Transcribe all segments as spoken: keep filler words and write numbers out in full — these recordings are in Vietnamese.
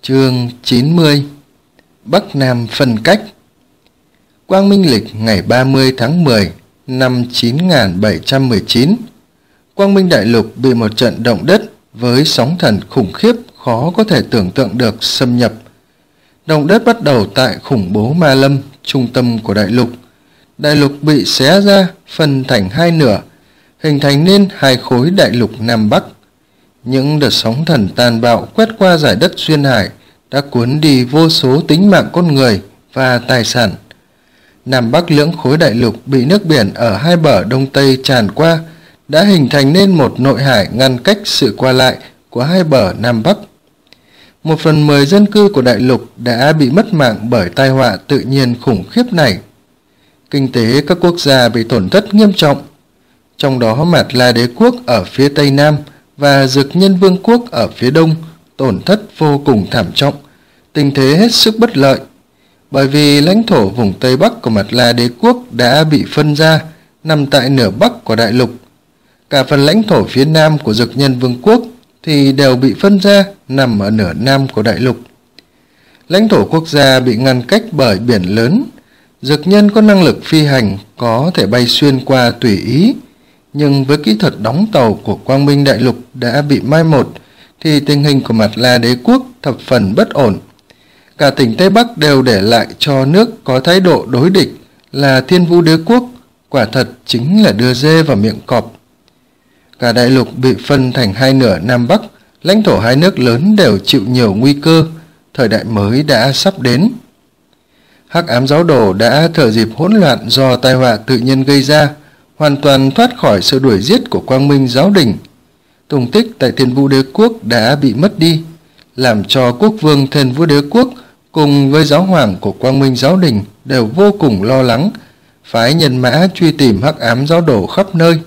Chương chín mươi. Bắc Nam phân cách. Quang Minh lịch ngày ba mươi tháng mười năm chín nghìn bảy trăm mười chín, Quang Minh Đại Lục bị một trận động đất với sóng thần khủng khiếp khó có thể tưởng tượng được xâm nhập. Động đất bắt đầu tại khủng bố Ma Lâm, trung tâm của đại lục. Đại lục bị xé ra, phân thành hai nửa, hình thành nên hai khối đại lục Nam Bắc. Những đợt sóng thần tàn bạo quét qua dải đất duyên hải đã cuốn đi vô số tính mạng con người và tài sản. Nam Bắc lưỡng khối đại lục bị nước biển ở hai bờ đông tây tràn qua, đã hình thành nên một nội hải ngăn cách sự qua lại của hai bờ Nam Bắc. Một phần mười dân cư của đại lục đã bị mất mạng bởi tai họa tự nhiên khủng khiếp này. Kinh tế các quốc gia bị tổn thất nghiêm trọng, trong đó Mạt La Đế quốc ở phía tây nam và Dực Nhân Vương quốc ở phía đông tổn thất vô cùng thảm trọng, tình thế hết sức bất lợi. Bởi vì lãnh thổ vùng Tây Bắc của Mạt La Đế quốc đã bị phân ra, nằm tại nửa Bắc của đại lục. Cả phần lãnh thổ phía nam của Dực Nhân Vương quốc thì đều bị phân ra, nằm ở nửa nam của đại lục. Lãnh thổ quốc gia bị ngăn cách bởi biển lớn. Dực Nhân có năng lực phi hành, có thể bay xuyên qua tùy ý, nhưng với kỹ thuật đóng tàu của Quang Minh Đại Lục đã bị mai một, thì tình hình của Mạt La Đế quốc thập phần bất ổn. Cả tỉnh Tây Bắc đều để lại cho nước có thái độ đối địch là Thiên Vũ Đế quốc, quả thật chính là đưa dê vào miệng cọp. Cả đại lục bị phân thành hai nửa Nam Bắc, lãnh thổ hai nước lớn đều chịu nhiều nguy cơ, thời đại mới đã sắp đến. Hắc ám giáo đồ đã thừa dịp hỗn loạn do tai họa tự nhiên gây ra, hoàn toàn thoát khỏi sự đuổi giết của Quang Minh giáo đình. Tung tích tại Thiên Vũ Đế quốc đã bị mất đi, làm cho quốc vương Thiên Vũ Đế quốc cùng với giáo hoàng của Quang Minh giáo đình đều vô cùng lo lắng, phái nhân mã truy tìm hắc ám giáo đồ khắp nơi.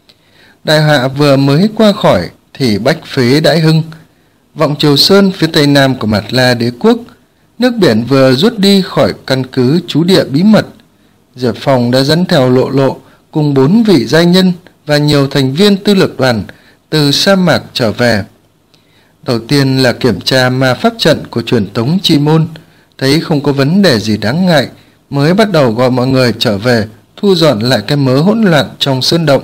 Đại họa vừa mới qua khỏi thì bách phế đãi hưng. Vọng Triều Sơn phía tây nam của Mạt La Đế quốc, nước biển vừa rút đi khỏi căn cứ trú địa bí mật. Diệp Phong đã dẫn theo Lộ Lộ cùng bốn vị giai nhân và nhiều thành viên tư lược đoàn từ sa mạc trở về. Đầu tiên là kiểm tra ma pháp trận của truyền tống chi môn, thấy không có vấn đề gì đáng ngại, mới bắt đầu gọi mọi người trở về, thu dọn lại cái mớ hỗn loạn trong sơn động.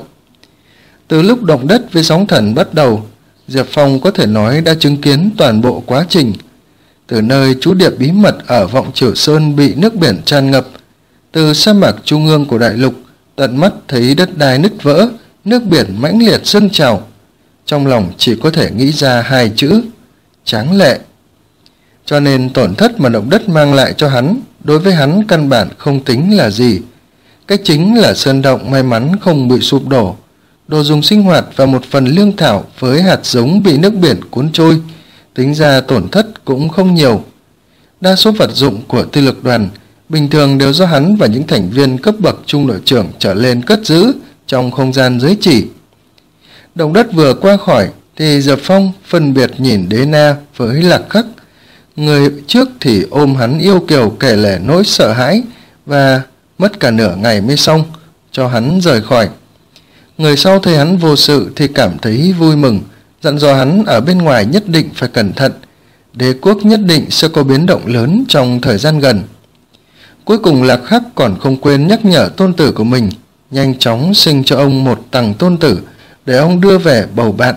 Từ lúc động đất với sóng thần bắt đầu, Diệp Phong có thể nói đã chứng kiến toàn bộ quá trình. Từ nơi trú địa bí mật ở Vọng Triều Sơn bị nước biển tràn ngập, từ sa mạc trung ương của đại lục, tận mắt thấy đất đai nứt vỡ, nước biển mãnh liệt dâng trào. Trong lòng chỉ có thể nghĩ ra hai chữ: tráng lệ. Cho nên tổn thất mà động đất mang lại cho hắn, đối với hắn căn bản không tính là gì. Cái chính là sơn động may mắn không bị sụp đổ, đồ dùng sinh hoạt và một phần lương thảo với hạt giống bị nước biển cuốn trôi, tính ra tổn thất cũng không nhiều. Đa số vật dụng của tư lực đoàn bình thường đều do hắn và những thành viên cấp bậc trung đội trưởng trở lên cất giữ trong không gian giới chỉ. Động đất vừa qua khỏi thì Diệp Phong phân biệt nhìn Đế Na với Lạc Khắc. Người trước thì ôm hắn yêu kiều kể lể nỗi sợ hãi và mất cả nửa ngày mới xong, cho hắn rời khỏi. Người sau thấy hắn vô sự thì cảm thấy vui mừng, dặn dò hắn ở bên ngoài nhất định phải cẩn thận, đế quốc nhất định sẽ có biến động lớn trong thời gian gần. Cuối cùng Lạc Khắc còn không quên nhắc nhở tôn tử của mình nhanh chóng sinh cho ông một tầng tôn tử để ông đưa về bầu bạn.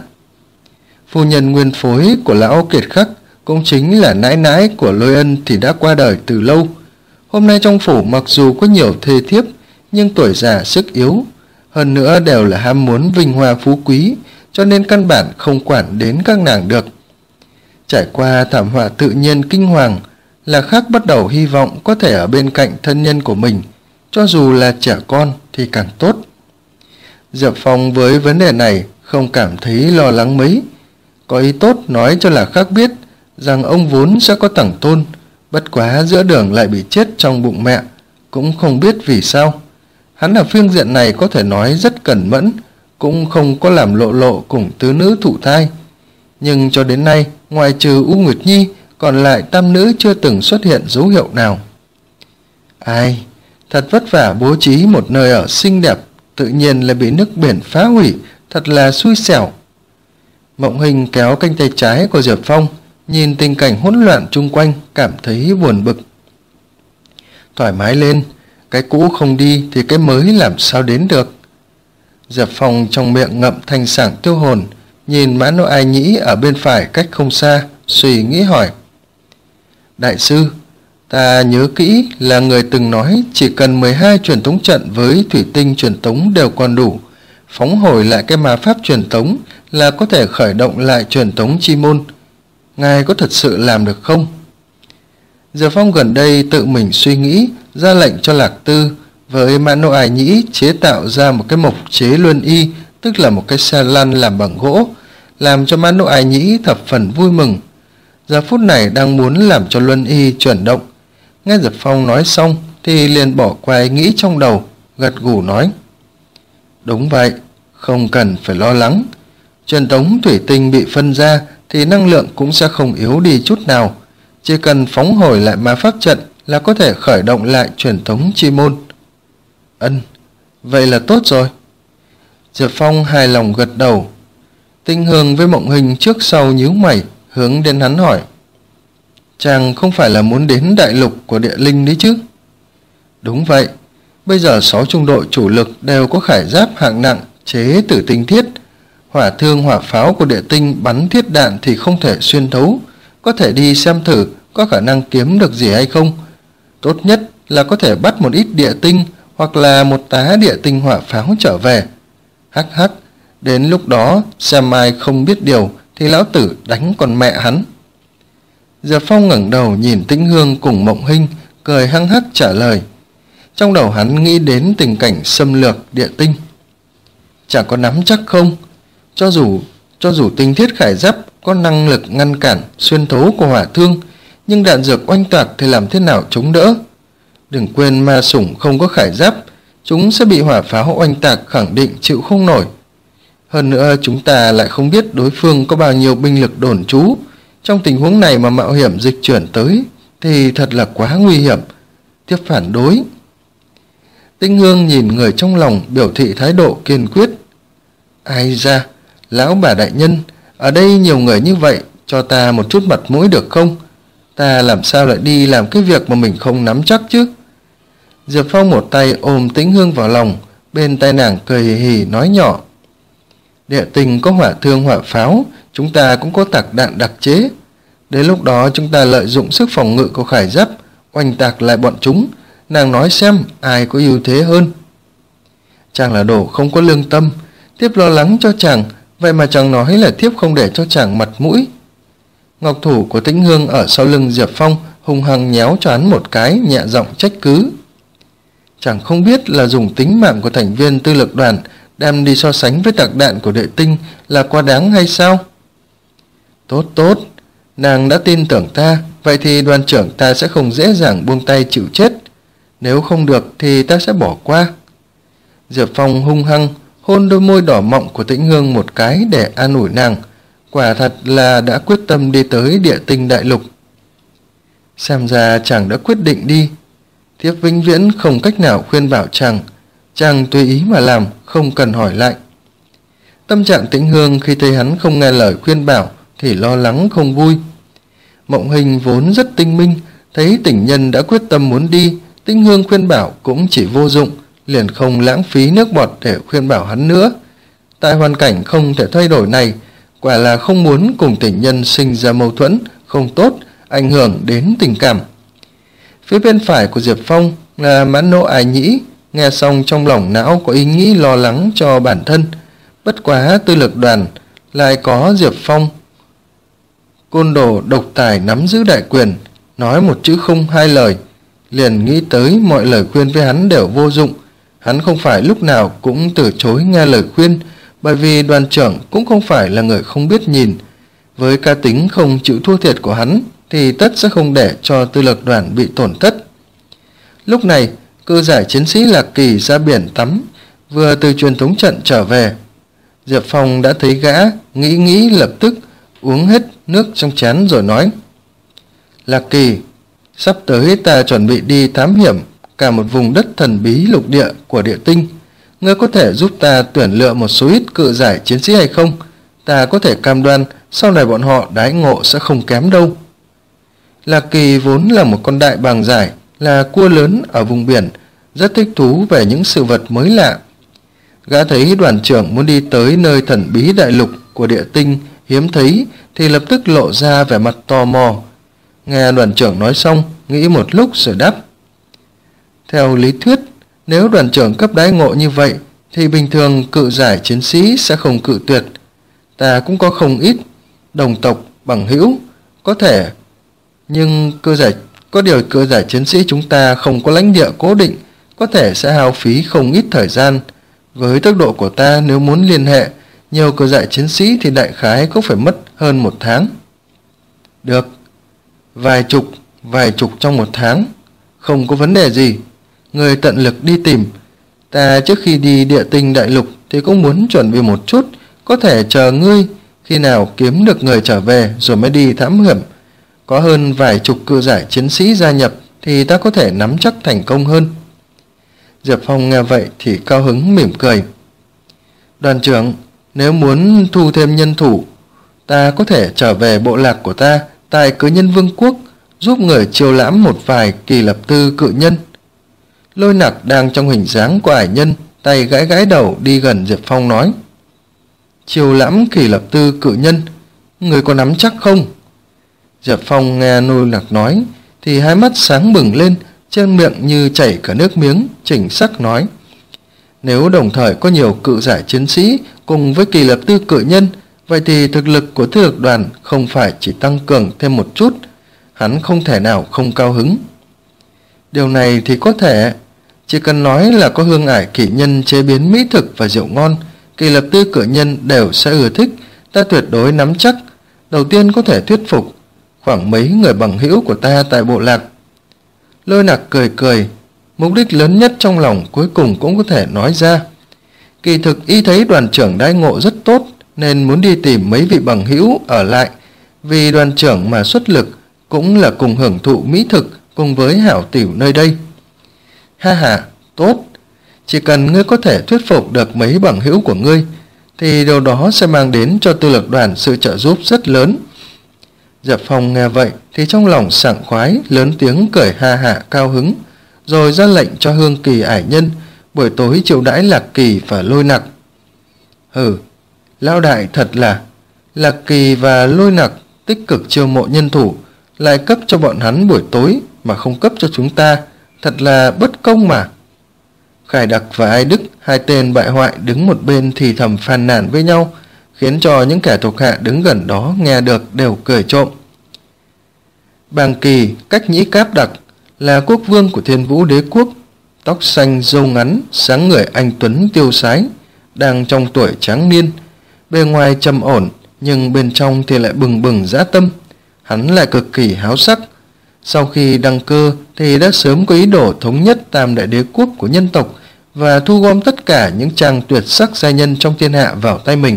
Phu nhân nguyên phối của lão Kiệt Khắc cũng chính là nãi nãi của Lôi Ân thì đã qua đời từ lâu. Hôm nay trong phủ mặc dù có nhiều thê thiếp nhưng tuổi già sức yếu, hơn nữa đều là ham muốn vinh hoa phú quý, cho nên căn bản không quản đến các nàng được. Trải qua thảm họa tự nhiên kinh hoàng, Lạc Khắc bắt đầu hy vọng có thể ở bên cạnh thân nhân của mình, cho dù là trẻ con thì càng tốt. Diệp Phong với vấn đề này không cảm thấy lo lắng mấy, có ý tốt nói cho Lạc Khắc biết rằng ông vốn sẽ có tầng tôn, bất quá giữa đường lại bị chết trong bụng mẹ, cũng không biết vì sao. Hắn ở phương diện này có thể nói rất cẩn mẫn, cũng không có làm Lộ Lộ cùng tứ nữ thụ thai. Nhưng cho đến nay, ngoài trừ U Nguyệt Nhi, còn lại tam nữ chưa từng xuất hiện dấu hiệu nào. Ai, thật vất vả bố trí một nơi ở xinh đẹp, tự nhiên là bị nước biển phá hủy, thật là xui xẻo. Mộng Hình kéo cánh tay trái của Diệp Phong, nhìn tình cảnh hỗn loạn chung quanh cảm thấy buồn bực. Thoải mái lên, cái cũ không đi thì cái mới làm sao đến được. Diệp Phong trong miệng ngậm thanh sảng tiêu hồn, nhìn Mã Nỗ Ai Nhĩ ở bên phải cách không xa, suy nghĩ hỏi. Đại sư, ta nhớ kỹ là người từng nói chỉ cần mười hai truyền tống trận với thủy tinh truyền tống đều còn đủ, phóng hồi lại cái ma pháp truyền tống là có thể khởi động lại truyền tống chi môn. Ngài có thật sự làm được không? Diệp Phong gần đây tự mình suy nghĩ, ra lệnh cho Lạc Tư với Mã Nỗ Ai Nhĩ chế tạo ra một cái mộc chế luân y, tức là một cái xe lăn làm bằng gỗ, làm cho Mã Nỗ Ai Nhĩ thập phần vui mừng. Giờ phút này đang muốn làm cho luân y chuyển động. Nghe Diệp Phong nói xong thì liền bỏ qua ý nghĩ trong đầu, gật gù nói. Đúng vậy, không cần phải lo lắng. Truyền tống thủy tinh bị phân ra thì năng lượng cũng sẽ không yếu đi chút nào. Chỉ cần phóng hồi lại ma pháp trận là có thể khởi động lại truyền tống chi môn. Ân, vậy là tốt rồi. Diệp Phong hài lòng gật đầu. Tinh Hương với Mộng Hình trước sau nhíu mày, hướng đến hắn hỏi. Chàng không phải là muốn đến đại lục của địa linh đấy chứ? Đúng vậy, bây giờ sáu trung đội chủ lực đều có khải giáp hạng nặng chế từ tinh thiết. Hỏa thương hỏa pháo của địa tinh bắn thiết đạn thì không thể xuyên thấu. Có thể đi xem thử có khả năng kiếm được gì hay không. Tốt nhất là có thể bắt một ít địa tinh hoặc là một tá địa tinh hỏa pháo trở về. Hắc hắc, đến lúc đó xem ai không biết điều thì lão tử đánh con mẹ hắn. Diệp Phong ngẩng đầu nhìn Tĩnh Hương cùng Mộng Hinh, cười hăng hắc trả lời. Trong đầu hắn nghĩ đến tình cảnh xâm lược địa tinh. Chẳng có nắm chắc không? Cho dù cho dù tinh thiết khải giáp có năng lực ngăn cản xuyên thấu của hỏa thương, nhưng đạn dược oanh tạc thì làm thế nào chống đỡ? Đừng quên ma sủng không có khải giáp, chúng sẽ bị hỏa pháo oanh tạc khẳng định chịu không nổi. Hơn nữa chúng ta lại không biết đối phương có bao nhiêu binh lực đồn trú. Trong tình huống này mà mạo hiểm dịch chuyển tới thì thật là quá nguy hiểm. Tiếp phản đối. Tinh Hương nhìn người trong lòng biểu thị thái độ kiên quyết. Ai ra, lão bà đại nhân, ở đây nhiều người như vậy, cho ta một chút mặt mũi được không? Ta làm sao lại đi làm cái việc mà mình không nắm chắc chứ? Diệp Phong một tay ôm Tĩnh Hương vào lòng, bên tai nàng cười hì hì nói nhỏ. Địa tinh có hỏa thương hỏa pháo, chúng ta cũng có tạc đạn đặc chế. Đến lúc đó chúng ta lợi dụng sức phòng ngự của khải giáp, oanh tạc lại bọn chúng, nàng nói xem ai có ưu thế hơn. Chàng là đồ không có lương tâm, Thiếp lo lắng cho chàng, vậy mà chàng nói là thiếp không để cho chàng mặt mũi. Ngọc thủ của Tĩnh Hương ở sau lưng Diệp Phong hung hăng nhéo cho hắn một cái, nhẹ giọng trách cứ. Chàng không biết là dùng tính mạng của thành viên tư lực đoàn đem đi so sánh với tạc đạn của đệ tinh là quá đáng hay sao? Tốt tốt, nàng đã tin tưởng ta, vậy thì đoàn trưởng ta sẽ không dễ dàng buông tay chịu chết. Nếu không được thì ta sẽ bỏ qua. Diệp Phong hung hăng hôn đôi môi đỏ mọng của Tĩnh Hương một cái để an ủi nàng. Quả thật là đã quyết tâm đi tới địa tinh đại lục. Xem ra chàng đã quyết định đi. Thiếp vĩnh viễn không cách nào khuyên bảo chàng. Chàng tùy ý mà làm, không cần hỏi lại. Tâm trạng Tĩnh Hương khi thấy hắn không nghe lời khuyên bảo thì lo lắng không vui. Mộng Hình vốn rất tinh minh, thấy tình nhân đã quyết tâm muốn đi, Tĩnh Hương khuyên bảo cũng chỉ vô dụng, liền không lãng phí nước bọt để khuyên bảo hắn nữa. Tại hoàn cảnh không thể thay đổi này, quả là không muốn cùng tình nhân sinh ra mâu thuẫn không tốt, ảnh hưởng đến tình cảm. Phía bên phải của Diệp Phong là Mã Nỗ Ai Nhĩ, nghe xong trong lòng não có ý nghĩ lo lắng cho bản thân. Bất quá tư lực đoàn lại có Diệp Phong, côn đồ độc tài nắm giữ đại quyền, nói một chữ không hai lời, liền nghĩ tới mọi lời khuyên với hắn đều vô dụng. Hắn không phải lúc nào cũng từ chối nghe lời khuyên, bởi vì đoàn trưởng cũng không phải là người không biết nhìn. Với cá tính không chịu thua thiệt của hắn thì tất sẽ không để cho tư lực đoàn bị tổn thất. Lúc này, cư giải chiến sĩ Lạc Kỳ ra biển tắm, vừa từ truyền thống trận trở về. Diệp Phong đã thấy gã, nghĩ nghĩ lập tức uống hết nước trong chén rồi nói. Lạc Kỳ, sắp tới ta chuẩn bị đi thám hiểm cả một vùng đất thần bí lục địa của địa tinh. Ngươi có thể giúp ta tuyển lựa một số ít cự giải chiến sĩ hay không? ta có thể cam đoan sau này bọn họ đãi ngộ sẽ không kém đâu. Lạc Kỳ vốn là một con đại bàng giải, là cua lớn ở vùng biển, rất thích thú về những sự vật mới lạ. Gã thấy đoàn trưởng muốn đi tới nơi thần bí đại lục của địa tinh hiếm thấy thì lập tức lộ ra vẻ mặt tò mò. Nghe đoàn trưởng nói xong, nghĩ một lúc rồi đáp: theo lý thuyết, nếu đoàn trưởng cấp đãi ngộ như vậy thì bình thường cự giải chiến sĩ sẽ không cự tuyệt. Ta cũng có không ít đồng tộc bằng hữu có thể, nhưng cơ giải có điều cơ giải chiến sĩ chúng ta không có lãnh địa cố định, có thể sẽ hao phí không ít thời gian. Với tốc độ của ta, nếu muốn liên hệ nhiều cơ giải chiến sĩ thì đại khái cũng phải mất hơn một tháng. Được, vài chục, vài chục trong một tháng, không có vấn đề gì. Người tận lực đi tìm. Ta trước khi đi địa tinh đại lục thì cũng muốn chuẩn bị một chút, có thể chờ ngươi khi nào kiếm được người trở về rồi mới đi thám hiểm. Có hơn vài chục cự giải chiến sĩ gia nhập thì ta có thể nắm chắc thành công hơn. Diệp Phong nghe vậy thì cao hứng mỉm cười. Đoàn trưởng, nếu muốn thu thêm nhân thủ, ta có thể trở về bộ lạc của ta tại Cử Nhân Vương quốc, giúp người chiêu lãm một vài kỳ lập tư cự nhân. Lôi Nặc đang trong hình dáng của ải nhân, tay gãi gãi đầu đi gần Diệp Phong nói: chiêu lãm kỳ lập tư cự nhân, người có nắm chắc không? Diệp Phong nghe Lôi Nặc nói thì hai mắt sáng bừng lên, trên miệng như chảy cả nước miếng, chỉnh sắc nói: nếu đồng thời có nhiều cự giải chiến sĩ cùng với kỳ lập tư cự nhân, vậy thì thực lực của thế lực đoàn không phải chỉ tăng cường thêm một chút. Hắn không thể nào không cao hứng. Điều này thì có thể, chỉ cần nói là có hương ải kỷ nhân chế biến mỹ thực và rượu ngon, kỳ lập tư cự nhân đều sẽ ưa thích. Ta tuyệt đối nắm chắc. Đầu tiên có thể thuyết phục khoảng mấy người bằng hữu của ta tại bộ lạc. Lôi Nặc cười cười, mục đích lớn nhất trong lòng cuối cùng cũng có thể nói ra. Kỳ thực y thấy đoàn trưởng đãi ngộ rất tốt nên muốn đi tìm mấy vị bằng hữu ở lại, vì đoàn trưởng mà xuất lực cũng là cùng hưởng thụ mỹ thực cùng với hảo tiểu nơi đây. Ha ha, tốt, chỉ cần ngươi có thể thuyết phục được mấy bằng hữu của ngươi thì điều đó sẽ mang đến cho tư lực đoàn sự trợ giúp rất lớn. Diệp Phong nghe vậy thì trong lòng sảng khoái, lớn tiếng cười ha hả cao hứng, rồi ra lệnh cho Hương Kỳ ải nhân buổi tối chiêu đãi Lạc Kỳ và Lôi Nặc. Hừ, lão đại thật là, Lạc Kỳ và Lôi Nặc tích cực chiêu mộ nhân thủ, lại cấp cho bọn hắn buổi tối mà không cấp cho chúng ta, thật là bất công mà. Khải Đặc và Ai Đức, hai tên bại hoại đứng một bên thì thầm phàn nàn với nhau, khiến cho những kẻ thuộc hạ đứng gần đó nghe được đều cười trộm. Bàng Kỳ, cách nhĩ Cáp Đặc, là quốc vương của Thiên Vũ Đế quốc, tóc xanh râu ngắn, sáng người anh tuấn tiêu sái, đang trong tuổi tráng niên, bề ngoài trầm ổn nhưng bên trong thì lại bừng bừng dã tâm. Hắn lại cực kỳ háo sắc. Sau khi đăng cơ thì đã sớm có ý đồ thống nhất tam đại đế quốc của nhân tộc và thu gom tất cả những trang tuyệt sắc giai nhân trong thiên hạ vào tay mình.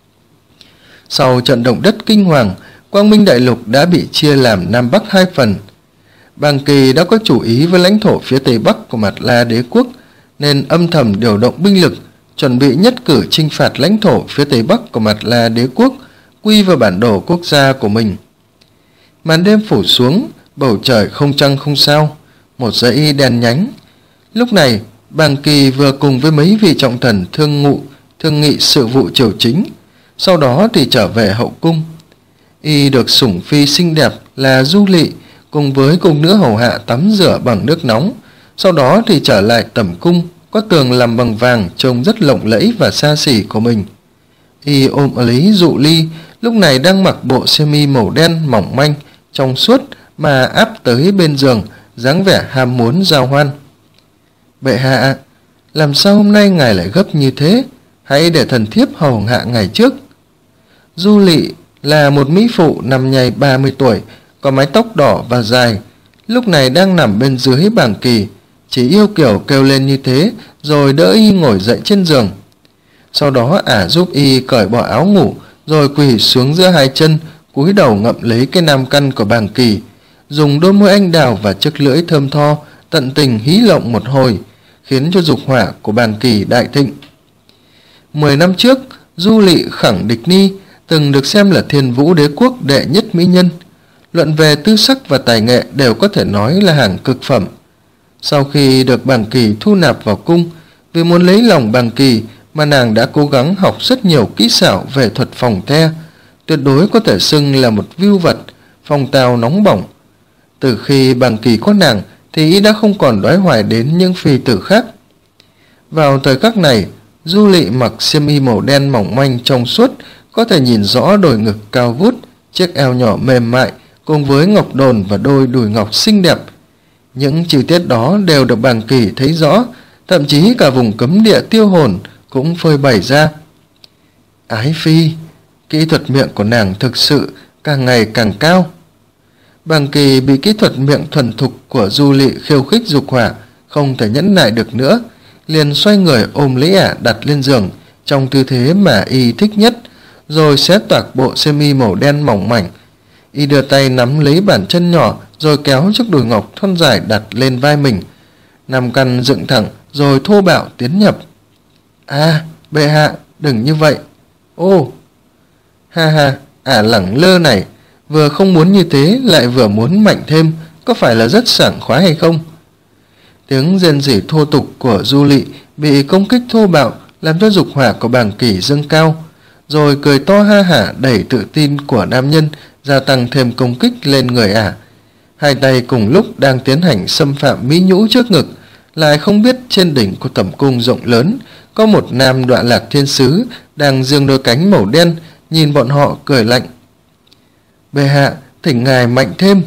Sau trận động đất kinh hoàng, Quang Minh Đại Lục đã bị chia làm Nam Bắc hai phần. Bàng Kỳ đã có chủ ý với lãnh thổ phía Tây Bắc của Mạt La Đế quốc, nên âm thầm điều động binh lực, chuẩn bị nhất cử chinh phạt lãnh thổ phía Tây Bắc của Mạt La Đế quốc, quy vào bản đồ quốc gia của mình. Màn đêm phủ xuống, bầu trời không trăng không sao, một dãy đèn nhánh. Lúc này, Bàng Kỳ vừa cùng với mấy vị trọng thần thương ngụ, thương nghị sự vụ triều chính, sau đó thì trở về hậu cung. Y được sủng phi xinh đẹp là Du Lị cùng với cung nữ hầu hạ tắm rửa bằng nước nóng, sau đó thì trở lại tẩm cung có tường làm bằng vàng trông rất lộng lẫy và xa xỉ của mình. Y ôm lấy Dụ Ly, lúc này đang mặc bộ sơ mi màu đen mỏng manh trong suốt mà áp tới bên giường, dáng vẻ ham muốn giao hoan. Bệ hạ, làm sao hôm nay ngài lại gấp như thế? Hãy để thần thiếp hầu hạ ngài trước. Du Lị là một mỹ phụ năm nhầy ba mươi tuổi, có mái tóc đỏ và dài, lúc này đang nằm bên dưới Bàng Kỳ, chỉ yêu kiểu kêu lên như thế rồi đỡ y ngồi dậy trên giường. Sau đó ả giúp y cởi bỏ áo ngủ, rồi quỳ xuống giữa hai chân, cúi đầu ngậm lấy cái nam căn của Bàng Kỳ, dùng đôi môi anh đào và chiếc lưỡi thơm tho tận tình hí lộng một hồi, khiến cho dục hỏa của Bàng Kỳ đại thịnh. Mười năm trước, Du Lị khẳng địch ni từng được xem là Thiên Vũ Đế quốc đệ nhất mỹ nhân. Luận về tư sắc và tài nghệ đều có thể nói là hàng cực phẩm. Sau khi được Bàng Kỳ thu nạp vào cung, vì muốn lấy lòng Bàng Kỳ mà nàng đã cố gắng học rất nhiều kỹ xảo về thuật phòng the, tuyệt đối có thể xưng là một vưu vật, phong tao nóng bỏng. Từ khi Bàng Kỳ có nàng thì y đã không còn đoái hoài đến những phi tử khác. Vào thời khắc này, Du Lị mặc xiêm y màu đen mỏng manh trong suốt, có thể nhìn rõ đồi ngực cao vút, chiếc eo nhỏ mềm mại cùng với ngọc đồn và đôi đùi ngọc xinh đẹp. Những chi tiết đó đều được Bàng Kỳ thấy rõ, thậm chí cả vùng cấm địa tiêu hồn cũng phơi bày ra. Ái phi, kỹ thuật miệng của nàng thực sự càng ngày càng cao. Bàng Kỳ bị kỹ thuật miệng thuần thục của Du Lị khiêu khích dục hỏa, không thể nhẫn nại được nữa, liền xoay người ôm lấy ả đặt lên giường trong tư thế mà y thích nhất, rồi xé toạc bộ xiêm y màu đen mỏng mảnh. Y đưa tay nắm lấy bàn chân nhỏ rồi kéo chiếc đùi ngọc thon dài đặt lên vai mình, nằm căn dựng thẳng rồi thô bạo tiến nhập. À, bệ hạ, đừng như vậy. Ô, ha ha, ả lẳng lơ này, vừa không muốn như thế lại vừa muốn mạnh thêm, có phải là rất sảng khoái hay không? Tiếng rên rỉ thô tục của Du Lị bị công kích thô bạo làm cho dục hỏa của Bàng Kỳ dâng cao, rồi cười to ha hả đẩy tự tin của nam nhân gia tăng thêm công kích lên người ả. Hai tay cùng lúc đang tiến hành xâm phạm mỹ nhũ trước ngực, lại không biết trên đỉnh của tẩm cung rộng lớn có một nam Đoạn Lạc Thiên Sứ đang giương đôi cánh màu đen nhìn bọn họ cười lạnh. Bệ hạ, thỉnh ngài mạnh thêm.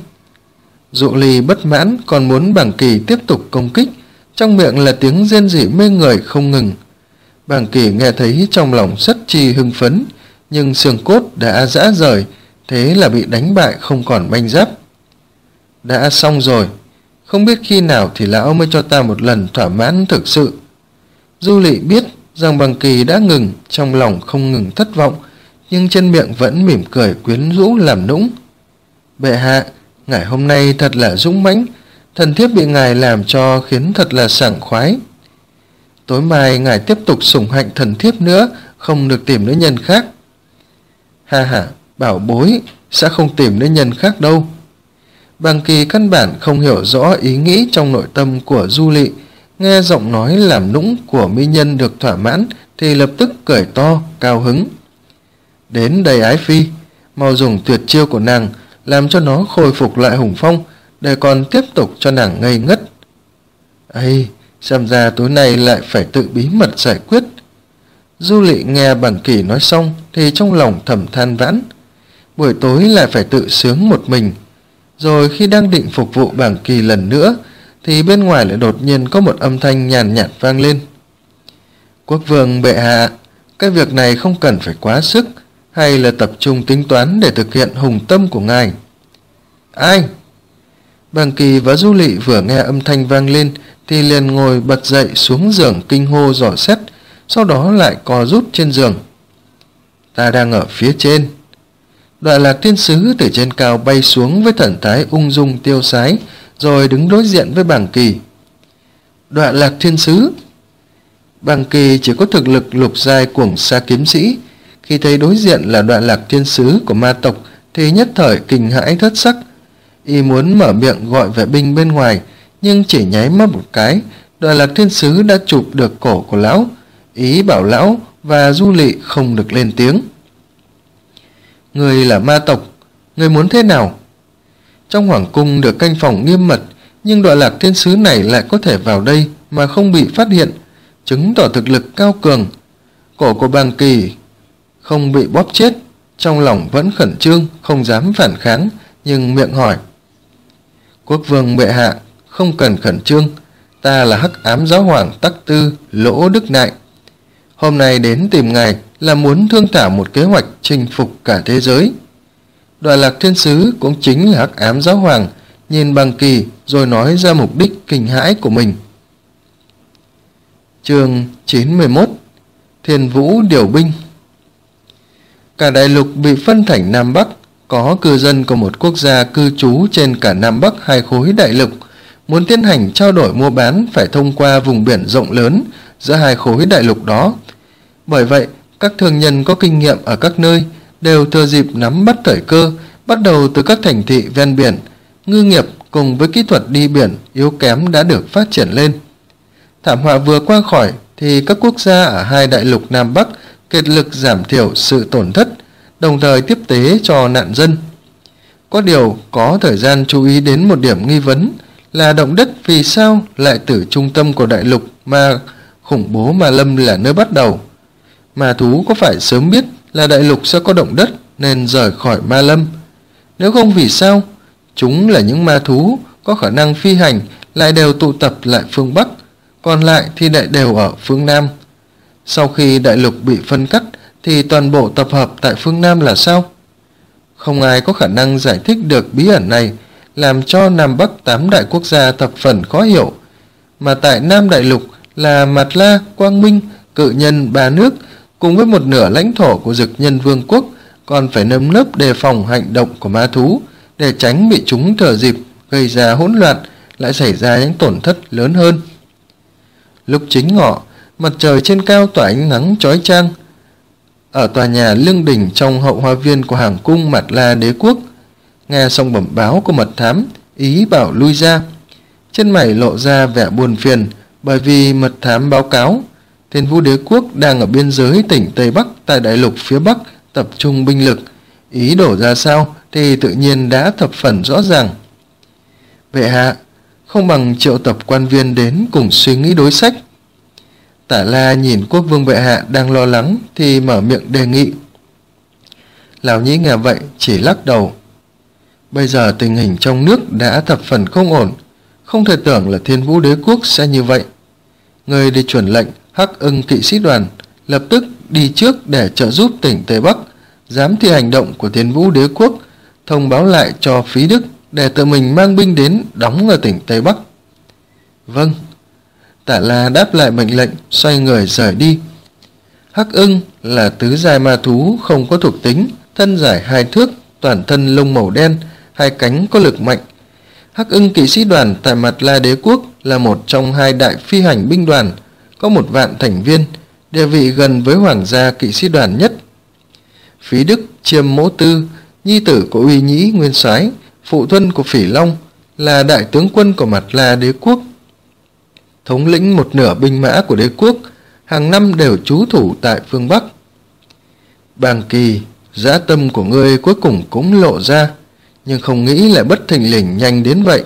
Dụ Ly bất mãn còn muốn Bàng Kỳ tiếp tục công kích, trong miệng là tiếng rên rỉ mê người không ngừng. Bàng Kỳ nghe thấy trong lòng rất chi hưng phấn, nhưng xương cốt đã rã rời, thế là bị đánh bại không còn manh giáp. Đã xong rồi, không biết khi nào thì lão mới cho ta một lần thỏa mãn thực sự. Du Lị biết rằng Bàng Kỳ đã ngừng, trong lòng không ngừng thất vọng, nhưng trên miệng vẫn mỉm cười quyến rũ làm nũng. Bệ hạ, ngài hôm nay thật là dũng mãnh, thần thiếp bị ngài làm cho khiến thật là sảng khoái. Tối mai ngài tiếp tục sủng hạnh thần thiếp nữa, không được tìm nữ nhân khác. Ha ha, bảo bối, sẽ không tìm nữ nhân khác đâu. Bàng Kỳ căn bản không hiểu rõ ý nghĩ trong nội tâm của Du Lị, nghe giọng nói làm nũng của mỹ nhân được thỏa mãn thì lập tức cười to, cao hứng. Đến đây ái phi, mau dùng tuyệt chiêu của nàng làm cho nó khôi phục lại hùng phong, để còn tiếp tục cho nàng ngây ngất. Ây, xem ra tối nay lại phải tự bí mật giải quyết. Du Lị nghe Bàng Kỳ nói xong thì trong lòng thầm than vãn. Buổi tối lại phải tự sướng một mình. Rồi khi đang định phục vụ Bàng Kỳ lần nữa thì bên ngoài lại đột nhiên có một âm thanh nhàn nhạt vang lên. Quốc vương bệ hạ, cái việc này không cần phải quá sức, hay là tập trung tính toán để thực hiện hùng tâm của ngài. Ai? Bàng Kỳ và Du Lị vừa nghe âm thanh vang lên thì liền ngồi bật dậy xuống giường kinh hô dò xét, sau đó lại co rút trên giường. Ta đang ở phía trên. Đoạn Lạc Thiên Sứ từ trên cao bay xuống với thần thái ung dung tiêu sái, rồi đứng đối diện với Bàng Kỳ. Đoạn Lạc Thiên Sứ. Bàng Kỳ chỉ có thực lực lục giai cuồng sa kiếm sĩ, khi thấy đối diện là Đoạn Lạc Thiên Sứ của ma tộc thì nhất thời kinh hãi thất sắc. Y muốn mở miệng gọi vệ binh bên ngoài, nhưng chỉ nháy mắt một cái, Đoạn Lạc Thiên Sứ đã chụp được cổ của lão, ý bảo lão và Du Lị không được lên tiếng. Người là ma tộc, người muốn thế nào? Trong hoàng cung được canh phòng nghiêm mật, nhưng Đoạn Lạc Thiên Sứ này lại có thể vào đây mà không bị phát hiện, chứng tỏ thực lực cao cường. Cổ của Bàng Kỳ không bị bóp chết, trong lòng vẫn khẩn trương, không dám phản kháng, nhưng miệng hỏi. Quốc vương bệ hạ, không cần khẩn trương, ta là Hắc Ám Giáo Hoàng Tắc Tư Lỗ Đức Nại. Hôm nay đến tìm ngài là muốn thương thảo một kế hoạch chinh phục cả thế giới. Đoạn Lạc Thiên Sứ cũng chính là Hắc Ám Giáo Hoàng, nhìn Bàng Kỳ rồi nói ra mục đích kinh hãi của mình. Chương chín mươi mốt. Thiên Vũ điều binh. Cả đại lục bị phân thành Nam Bắc, có cư dân của một quốc gia cư trú trên cả Nam Bắc hai khối đại lục. Muốn tiến hành trao đổi mua bán phải thông qua vùng biển rộng lớn giữa hai khối đại lục đó. Bởi vậy, các thương nhân có kinh nghiệm ở các nơi đều thừa dịp nắm bắt thời cơ, bắt đầu từ các thành thị ven biển. Ngư nghiệp cùng với kỹ thuật đi biển yếu kém đã được phát triển lên. Thảm họa vừa qua khỏi thì các quốc gia ở hai đại lục Nam Bắc kiệt lực giảm thiểu sự tổn thất, đồng thời tiếp tế cho nạn dân. Có điều có thời gian chú ý đến một điểm nghi vấn là động đất vì sao lại từ trung tâm của đại lục mà khủng bố Ma Lâm là nơi bắt đầu. Ma thú có phải sớm biết là đại lục sẽ có động đất nên rời khỏi Ma Lâm? Nếu không vì sao chúng là những ma thú có khả năng phi hành lại đều tụ tập lại phương Bắc, còn lại thì lại đều ở phương Nam? Sau khi đại lục bị phân cắt thì toàn bộ tập hợp tại phương Nam là sao? Không ai có khả năng giải thích được bí ẩn này, làm cho Nam Bắc tám đại quốc gia thập phần khó hiểu. Mà tại Nam đại lục là Mạt La, Quang Minh, Cự Nhân ba nước cùng với một nửa lãnh thổ của Dực Nhân Vương quốc còn phải nơm nớp đề phòng hành động của ma thú để tránh bị chúng thừa dịp gây ra hỗn loạn, lại xảy ra những tổn thất lớn hơn. Lúc chính ngọ, mặt trời trên cao tỏa ánh nắng chói chang. Ở tòa nhà lương đình trong hậu hoa viên của Hoàng cung Mạt La đế quốc, nghe xong bẩm báo của mật thám, ý bảo lui ra. Trên mày lộ ra vẻ buồn phiền, bởi vì mật thám báo cáo Thiên Vũ đế quốc đang ở biên giới tỉnh Tây Bắc tại đại lục phía Bắc tập trung binh lực. Ý đổ ra sao thì tự nhiên đã thập phần rõ ràng. Bệ hạ, không bằng triệu tập quan viên đến cùng suy nghĩ đối sách. Tả La nhìn quốc vương bệ hạ đang lo lắng thì mở miệng đề nghị. Lão Nhĩ nghe vậy chỉ lắc đầu. Bây giờ tình hình trong nước đã thập phần không ổn, không thể tưởng là Thiên Vũ đế quốc sẽ như vậy. Người đi chuẩn lệnh Hắc Ưng kỵ sĩ đoàn lập tức đi trước để trợ giúp tỉnh Tây Bắc dám thi hành động của Thiên Vũ đế quốc, thông báo lại cho Phí Đức để tự mình mang binh đến đóng ở tỉnh Tây Bắc. Vâng. Tả La đáp lại mệnh lệnh, xoay người rời đi. Hắc Ưng là tứ giai ma thú không có thuộc tính, thân dài hai thước, toàn thân lông màu đen, hai cánh có lực mạnh. Hắc Ưng kỵ sĩ đoàn tại Mạt La đế quốc là một trong hai đại phi hành binh đoàn, có một vạn thành viên, địa vị gần với hoàng gia kỵ sĩ đoàn nhất. Phí Đức Chiêm Mỗ Tư, nhi tử của Uy Nhĩ nguyên soái, phụ thân của Phỉ Long, là đại tướng quân của Mạt La đế quốc, thống lĩnh một nửa binh mã của đế quốc, hàng năm đều trú thủ tại phương Bắc. Bàng Kỳ, dã tâm của ngươi cuối cùng cũng lộ ra, nhưng không nghĩ lại bất thình lình nhanh đến vậy.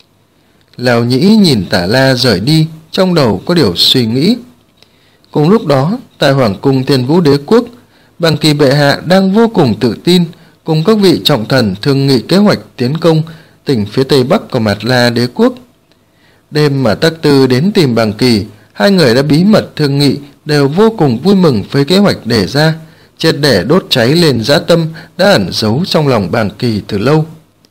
Lão Nhĩ nhìn Tả La rời đi, trong đầu có điều suy nghĩ. Cùng lúc đó, tại Hoàng cung Thiên Vũ đế quốc, Bàng Kỳ bệ hạ đang vô cùng tự tin cùng các vị trọng thần thương nghị kế hoạch tiến công tỉnh phía Tây Bắc của Mạt La đế quốc. Đêm mà Tắc Tư đến tìm Bàng Kỳ, hai người đã bí mật thương nghị, đều vô cùng vui mừng với kế hoạch đề ra, triệt để đốt cháy lên dã tâm đã ẩn giấu trong lòng Bàng Kỳ từ lâu.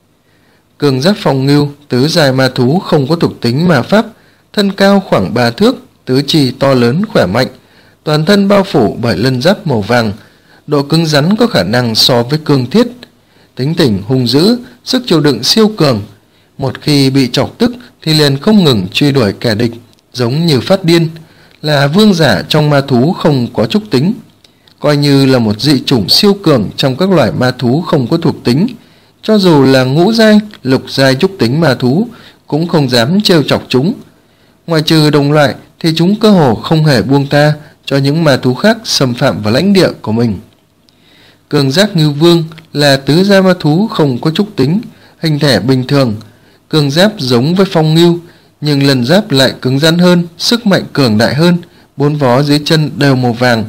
Cường Giáp Phong Ngưu, tứ giai ma thú không có thuộc tính ma pháp, thân cao khoảng ba thước, tứ chi to lớn khỏe mạnh, toàn thân bao phủ bởi lân giáp màu vàng, độ cứng rắn có khả năng so với cương thiết, tính tình hung dữ, sức chịu đựng siêu cường. Một khi bị chọc tức thì liền không ngừng truy đuổi kẻ địch, giống như phát điên, là vương giả trong ma thú không có trúc tính, coi như là một dị chủng siêu cường trong các loài ma thú không có thuộc tính. Cho dù là ngũ giai, lục giai trúc tính ma thú cũng không dám trêu chọc chúng. Ngoài trừ đồng loại thì chúng cơ hồ không hề buông tha cho những ma thú khác xâm phạm vào lãnh địa của mình. Cường Giác Ngưu Vương là tứ giai ma thú không có trúc tính, hình thể bình thường. Cường giáp giống với Phong Ngưu, nhưng lần giáp lại cứng rắn hơn, sức mạnh cường đại hơn, bốn vó dưới chân đều màu vàng.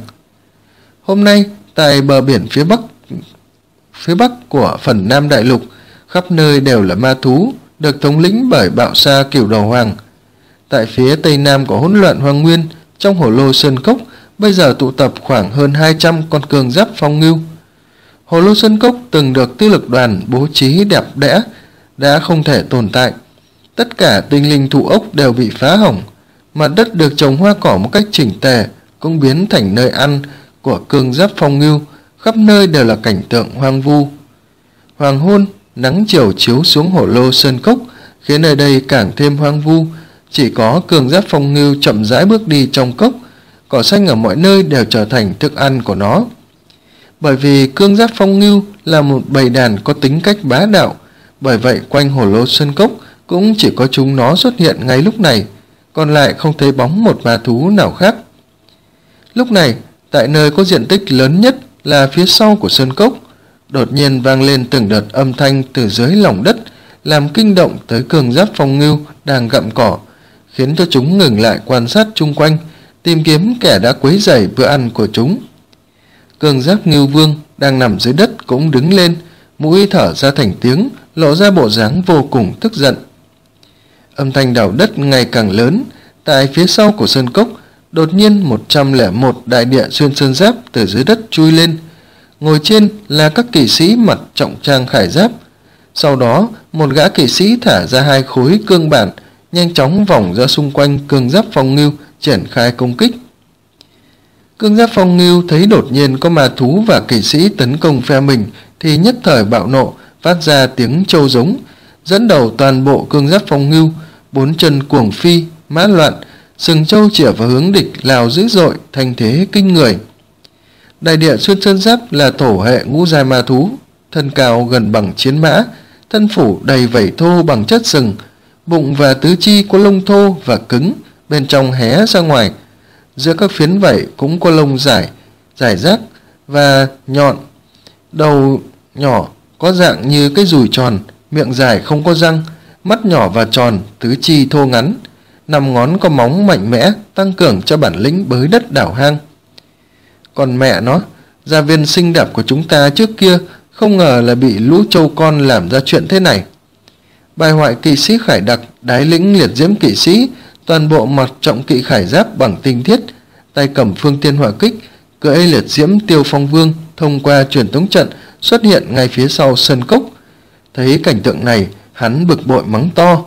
Hôm nay, tại bờ biển phía bắc phía bắc của phần Nam đại lục, khắp nơi đều là ma thú, được thống lĩnh bởi Bạo Sa Cửu Đầu Hoàng. Tại phía tây nam của hỗn loạn hoang nguyên, trong Hồ Lô Sơn Cốc, bây giờ tụ tập khoảng hơn hai trăm con cường giáp Phong Ngưu. Hồ Lô Sơn Cốc từng được tư lực đoàn bố trí đẹp đẽ, đã không thể tồn tại. Tất cả tinh linh thụ ốc đều bị phá hỏng, mặt đất được trồng hoa cỏ một cách chỉnh tề cũng biến thành nơi ăn của cường giáp Phong Ngưu, khắp nơi đều là cảnh tượng hoang vu. Hoàng hôn, nắng chiều chiếu xuống Hồ Lô Sơn Cốc, khiến nơi đây càng thêm hoang vu. Chỉ có cường giáp Phong Ngưu chậm rãi bước đi trong cốc, cỏ xanh ở mọi nơi đều trở thành thức ăn của nó. Bởi vì cương giáp phong ngưu là một bầy đàn có tính cách bá đạo, bởi vậy quanh hồ lô sơn cốc cũng chỉ có chúng nó xuất hiện ngay lúc này, còn lại không thấy bóng một ma thú nào khác. Lúc này, tại nơi có diện tích lớn nhất là phía sau của sơn cốc, đột nhiên vang lên từng đợt âm thanh từ dưới lòng đất, làm kinh động tới cương giáp phong ngưu đang gặm cỏ, khiến cho chúng ngừng lại quan sát chung quanh, tìm kiếm kẻ đã quấy rầy bữa ăn của chúng. Cương giáp ngưu vương đang nằm dưới đất cũng đứng lên, mũi thở ra thành tiếng, lộ ra bộ dáng vô cùng tức giận. Âm thanh đào đất ngày càng lớn. Tại phía sau của sơn cốc, đột nhiên một trăm lẻ một đại địa xuyên sơn giáp từ dưới đất chui lên. Ngồi trên là các kỵ sĩ mặc trọng trang khải giáp. Sau đó, một gã kỵ sĩ thả ra hai khối cương bản, nhanh chóng vòng ra xung quanh cương giáp phong ngưu, triển khai công kích. Cương giáp phong ngưu thấy đột nhiên có ma thú và kỵ sĩ tấn công phe mình thì nhất thời bạo nộ, phát ra tiếng trâu giống, dẫn đầu toàn bộ cương giáp phong ngưu, bốn chân cuồng phi, mã loạn, sừng trâu chĩa vào hướng địch lao dữ dội, thanh thế kinh người. Đại địa xuyên sơn giáp là thổ hệ ngũ giai ma thú, thân cao gần bằng chiến mã, thân phủ đầy vảy thô bằng chất sừng, bụng và tứ chi có lông thô và cứng, bên trong hé ra ngoài. Giữa các phiến vảy cũng có lông dài, dài rác và nhọn. Đầu nhỏ có dạng như cái dùi tròn, miệng dài không có răng, mắt nhỏ và tròn, tứ chi thô ngắn, năm ngón có móng mạnh mẽ, tăng cường cho bản lĩnh bới đất đảo hang. Còn mẹ nó, gia viên xinh đẹp của chúng ta trước kia không ngờ là bị lũ trâu con làm ra chuyện thế này. Bài hoại kỵ sĩ khải đặc, đái lĩnh liệt diễm kỵ sĩ, toàn bộ mặc trọng kỵ khải giáp bằng tinh thiết, tay cầm phương tiên hỏa kích, cưỡi liệt diễm tiêu phong vương thông qua truyền tống trận xuất hiện ngay phía sau sân cốc. Thấy cảnh tượng này, hắn bực bội mắng to: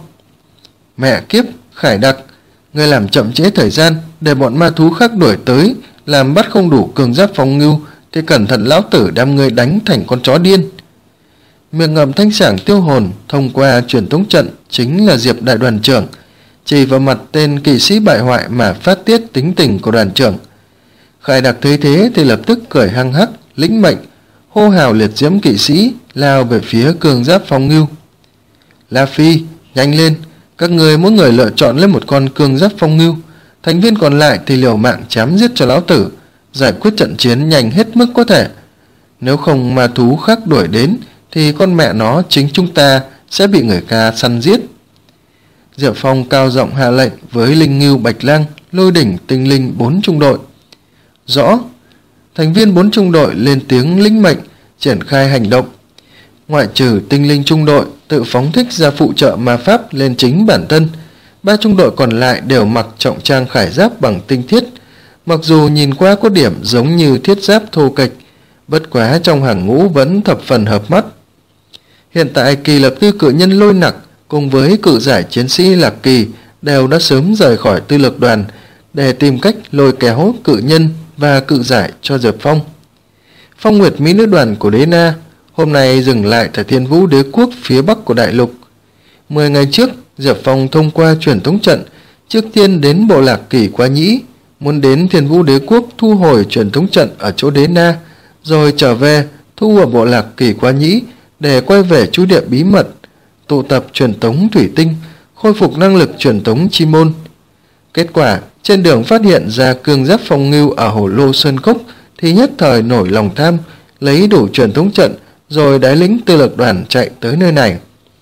Mẹ kiếp, khải đặc, ngươi làm chậm trễ thời gian để bọn ma thú khác đuổi tới, làm bắt không đủ cường giáp phong ngưu thì cẩn thận lão tử đem ngươi đánh thành con chó điên. Miệng ngậm thanh sảng tiêu hồn thông qua truyền tống trận chính là Diệp đại đoàn trưởng, chỉ vào mặt tên kỵ sĩ bại hoại mà phát tiết tính tình của đoàn trưởng. Khải đặc thấy thế thì lập tức cười hăng hắc, lĩnh mệnh, hô hào liệt diễm kỵ sĩ lao về phía cường giáp phong ngưu. La Phi, nhanh lên, các người mỗi người lựa chọn lên một con cường giáp phong ngưu, thành viên còn lại thì liều mạng chém giết cho lão tử, giải quyết trận chiến nhanh hết mức có thể. Nếu không ma thú khác đuổi đến thì con mẹ nó chính chúng ta sẽ bị người ca săn giết. Diệp Phong cao giọng hạ lệnh với Linh Ngưu, Bạch Lang, Lôi Đỉnh, Tinh Linh bốn trung đội. Rõ. Thành viên bốn trung đội lên tiếng lĩnh mệnh, triển khai hành động. Ngoại trừ Tinh Linh trung đội tự phóng thích ra phụ trợ ma pháp lên chính bản thân, ba trung đội còn lại đều mặc trọng trang khải giáp bằng tinh thiết, mặc dù nhìn qua có điểm giống như thiết giáp thô kệch, bất quá trong hàng ngũ vẫn thập phần hợp mắt. Hiện tại kỳ lập tư cự nhân Lôi Nặc cùng với cự giải chiến sĩ Lạc Kỳ đều đã sớm rời khỏi tư lược đoàn để tìm cách lôi kéo cự nhân và cự giải cho Diệp Phong. Phong Nguyệt Mỹ nữ đoàn của Đế Na hôm nay dừng lại tại Thiên Vũ Đế quốc phía bắc của đại lục. Mười ngày trước, Diệp Phong thông qua truyền tống trận trước tiên đến bộ Lạc Kỳ Quá Nhĩ, muốn đến Thiên Vũ Đế quốc thu hồi truyền tống trận ở chỗ Đế Na, rồi trở về thu ở bộ Lạc Kỳ Quá Nhĩ để quay về trú địa bí mật, tụ tập truyền tống thủy tinh, khôi phục năng lực truyền tống chi môn. Kết quả, trên đường phát hiện ra cương giáp phong ngưu ở hồ lô sơn cốc thì nhất thời nổi lòng tham, lấy đủ truyền tống trận rồi đái lĩnh tư lược đoàn chạy tới nơi này.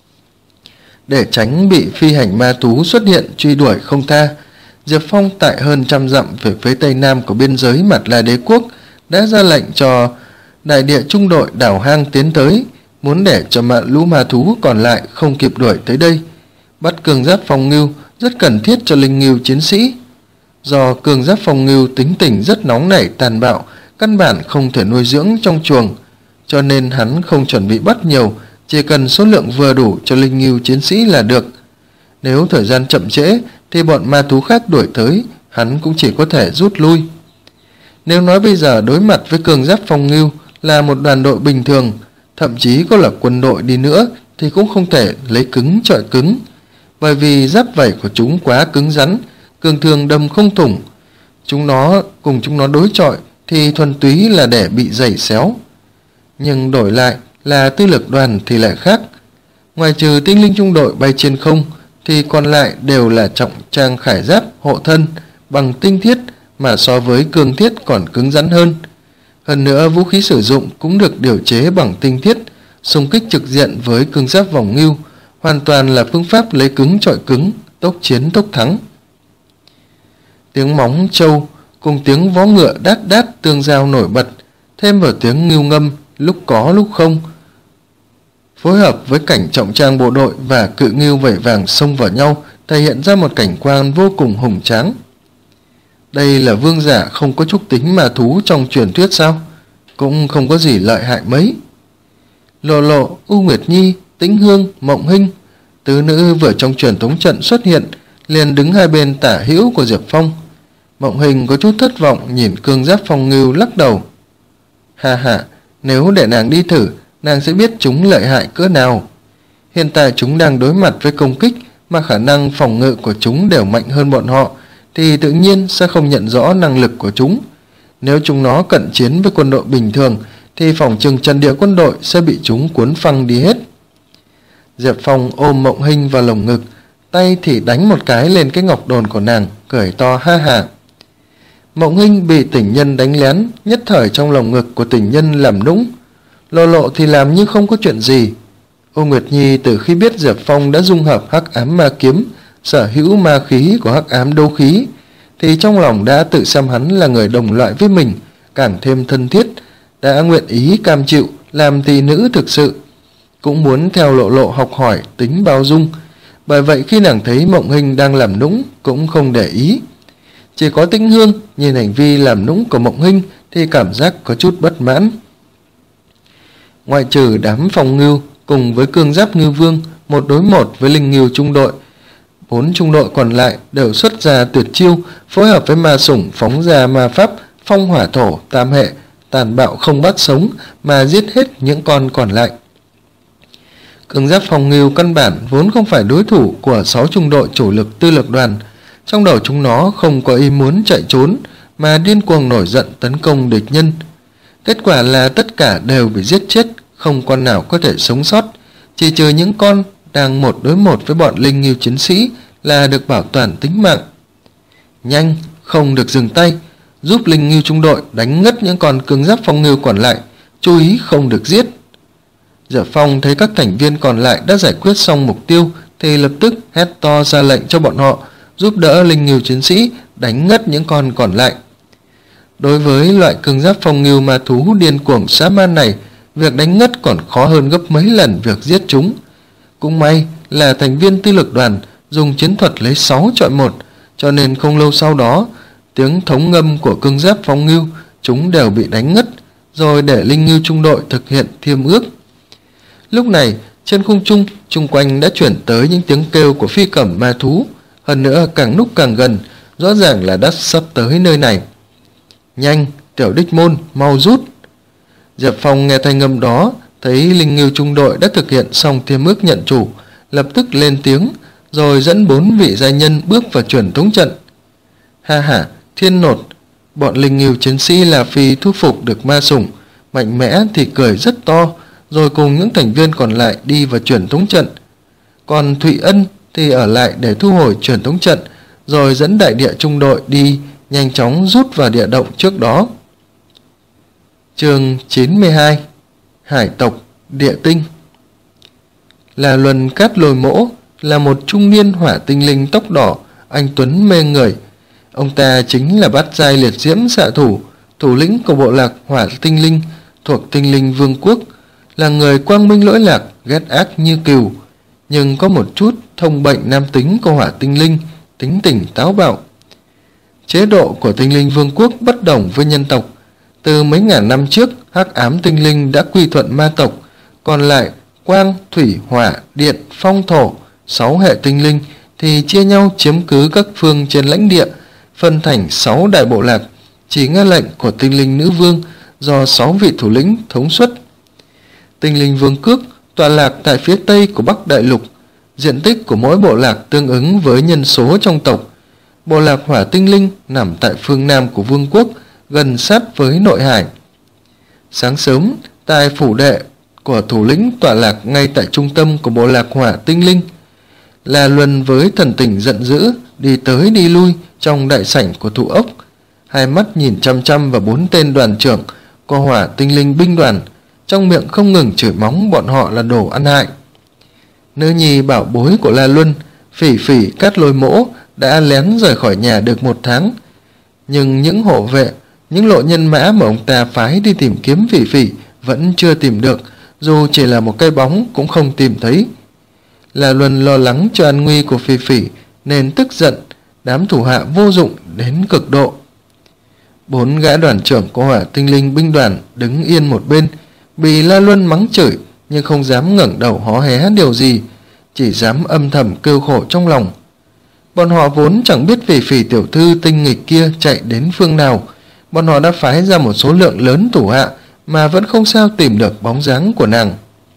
Để tránh bị phi hành ma thú xuất hiện truy đuổi không tha, Diệp Phong tại hơn trăm dặm về phía tây nam của biên giới Mạt La Đế quốc đã ra lệnh cho đại địa trung đội đảo hang tiến tới, muốn để cho mạ lũ ma thú còn lại không kịp đuổi tới đây. Bắt cường giáp phong ngưu rất cần thiết cho linh ngưu chiến sĩ. Do cường giáp phong ngưu tính tình rất nóng nảy tàn bạo, căn bản không thể nuôi dưỡng trong chuồng, cho nên hắn không chuẩn bị bắt nhiều, chỉ cần số lượng vừa đủ cho linh ngưu chiến sĩ là được. Nếu thời gian chậm trễ thì bọn ma thú khác đuổi tới, hắn cũng chỉ có thể rút lui. Nếu nói bây giờ đối mặt với cường giáp phong ngưu là một đoàn đội bình thường, thậm chí có là quân đội đi nữa thì cũng không thể lấy cứng chọi cứng, bởi vì giáp vảy của chúng quá cứng rắn, cường thường đâm không thủng. Chúng nó cùng chúng nó đối chọi thì thuần túy là để bị giày xéo. nhưng đổi lại là tư lược đoàn thì lại khác. Ngoài trừ tinh linh trung đội bay trên không thì còn lại đều là trọng trang khải giáp hộ thân bằng tinh thiết mà so với cương thiết còn cứng rắn hơn. Hơn nữa vũ khí sử dụng cũng được điều chế bằng tinh thiết, xung kích trực diện với cương giáp vòng ngưu, hoàn toàn là phương pháp lấy cứng chọi cứng, tốc chiến tốc thắng. Tiếng móng trâu cùng tiếng vó ngựa đát đát tương giao nổi bật, thêm vào tiếng ngưu ngâm lúc có lúc không, phối hợp với cảnh trọng trang bộ đội và cự ngưu vẩy vàng xông vào nhau, thể hiện ra một cảnh quan vô cùng hùng tráng. Đây là vương giả không có chút tính mà thú trong truyền thuyết sao? Cũng không có gì lợi hại mấy. Lộ Lộ, U Nguyệt Nhi, Tĩnh Hương, Mộng Hinh, tứ nữ vừa trong truyền tống trận xuất hiện, liền đứng hai bên tả hữu của Diệp Phong. Mộng Hinh có chút thất vọng nhìn cương giáp phong ngưu lắc đầu. Ha ha, nếu để nàng đi thử, nàng sẽ biết chúng lợi hại cỡ nào. Hiện tại chúng đang đối mặt với công kích mà khả năng phòng ngự của chúng đều mạnh hơn bọn họ, thì tự nhiên sẽ không nhận rõ năng lực của chúng. Nếu chúng nó cận chiến với quân đội bình thường thì phòng trừng trận địa quân đội sẽ bị chúng cuốn phăng đi hết. Diệp Phong ôm Mộng Hinh vào lồng ngực, tay thì đánh một cái lên cái ngọc đồn của nàng, cười to ha ha. Mộng Hinh bị tình nhân đánh lén, nhất thời trong lồng ngực của tình nhân làm nũng. Lộ Lộ thì làm như không có chuyện gì. Ô Nguyệt Nhi từ khi biết Diệp Phong đã dung hợp hắc ám ma kiếm, sở hữu ma khí của hắc ám đấu khí, thì trong lòng đã tự xem hắn là người đồng loại với mình, càng thêm thân thiết, đã nguyện ý cam chịu làm tỷ nữ thực sự, cũng muốn theo Lộ Lộ học hỏi tính bao dung. Bởi vậy khi nàng thấy Mộng Hinh đang làm nũng cũng không để ý. Chỉ có Tĩnh Hương nhìn hành vi làm nũng của Mộng Hinh thì cảm giác có chút bất mãn. Ngoại trừ đám phòng ngưu cùng với cương giáp ngưu vương một đối một với linh ngưu trung đội, bốn trung đội còn lại đều xuất ra tuyệt chiêu, phối hợp với ma sủng phóng ra ma pháp phong hỏa thổ tam hệ, tàn bạo không bắt sống mà giết hết những con còn lại. Cương giáp phòng ngưu căn bản vốn không phải đối thủ của sáu trung đội chủ lực tư lược đoàn. Trong đầu chúng nó không có ý muốn chạy trốn mà điên cuồng nổi giận tấn công địch nhân. Kết quả là tất cả đều bị giết chết, không con nào có thể sống sót, chỉ trừ những con đang một đối một với bọn linh ngưu chiến sĩ là được bảo toàn tính mạng. Nhanh, không được dừng tay, giúp linh ngưu trung đội đánh ngất những con cương giáp phong ngưu còn lại, chú ý không được giết. Diệp Phong thấy các thành viên còn lại đã giải quyết xong mục tiêu thì lập tức hét to ra lệnh cho bọn họ giúp đỡ linh ngưu chiến sĩ đánh ngất những con còn lại. Đối với loại cương giáp phong ngưu ma thú điên cuồng dã man này, việc đánh ngất còn khó hơn gấp mấy lần việc giết chúng. Cũng may là thành viên tư lược đoàn dùng chiến thuật lấy sáu chọi một, cho nên không lâu sau đó, tiếng thống ngâm của cương giáp phong ngưu chúng đều bị đánh ngất, rồi để linh ngưu trung đội thực hiện thiêm ước. Lúc này, trên khung trung, chung quanh đã chuyển tới những tiếng kêu của phi cẩm ma thú, hơn nữa càng lúc càng gần, rõ ràng là đã sắp tới nơi này. Nhanh, tiểu đích môn, mau rút. Diệp Phong nghe thanh âm đó, thấy linh ngưu trung đội đã thực hiện xong thiêm ước nhận chủ, lập tức lên tiếng, rồi dẫn bốn vị gia nhân bước vào truyền tống trận. Ha ha, thiên nột, bọn linh ngưu chiến sĩ là phi thu phục được ma sủng, mạnh mẽ thì cười rất to, rồi cùng những thành viên còn lại đi vào truyền tống trận. Còn Thụy Ân thì ở lại để thu hồi truyền tống trận, rồi dẫn đại địa trung đội đi nhanh chóng rút vào địa động trước đó. Chương chín mươi hai. Hải tộc địa tinh. Là Luân Cát Lôi Mỗ là một trung niên hỏa tinh linh tóc đỏ, anh tuấn mê người. Ông ta chính là bát giai liệt diễm xạ thủ, thủ lĩnh của bộ lạc hỏa tinh linh thuộc tinh linh vương quốc, là người quang minh lỗi lạc, ghét ác như cừu, nhưng có một chút thông bệnh nam tính của hỏa tinh linh, tính tình táo bạo. Chế độ của tinh linh vương quốc bất đồng với nhân tộc. Từ mấy ngàn năm trước, hắc ám tinh linh đã quy thuận ma tộc, còn lại quang, thủy, hỏa, điện, phong, thổ, sáu hệ tinh linh thì chia nhau chiếm cứ các phương trên lãnh địa, phân thành sáu đại bộ lạc, chỉ nghe lệnh của tinh linh nữ vương do sáu vị thủ lĩnh thống suất. Tinh linh vương quốc tọa lạc tại phía tây của Bắc Đại Lục, diện tích của mỗi bộ lạc tương ứng với nhân số trong tộc. Bộ lạc hỏa tinh linh nằm tại phương nam của vương quốc, gần sát với nội hải. Sáng sớm, tại phủ đệ của thủ lĩnh tọa lạc ngay tại trung tâm của bộ lạc hỏa tinh linh. La Luân với thần tình giận dữ đi tới đi lui trong đại sảnh của thủ ốc, hai mắt nhìn chăm chăm vào bốn tên đoàn trưởng của hỏa tinh linh binh đoàn, trong miệng không ngừng chửi mắng bọn họ là đồ ăn hại. Nữ nhi bảo bối của La Luân, Phỉ Phỉ Cát Lôi Mỗ, đã lén rời khỏi nhà được một tháng, nhưng những hộ vệ, những lộ nhân mã mà ông ta phái đi tìm kiếm Phỉ Phỉ vẫn chưa tìm được, dù chỉ là một cái bóng cũng không tìm thấy. La Luân lo lắng cho an nguy của Phỉ Phỉ nên tức giận, đám thủ hạ vô dụng đến cực độ. Bốn gã đoàn trưởng của hỏa tinh linh binh đoàn đứng yên một bên, bị La Luân mắng chửi nhưng không dám ngẩng đầu hó hé điều gì, chỉ dám âm thầm kêu khổ trong lòng. Bọn họ vốn chẳng biết Phỉ Phỉ tiểu thư tinh nghịch kia chạy đến phương nào, bọn họ đã phái ra một số lượng lớn thủ hạ mà vẫn không sao tìm được bóng dáng của nàng.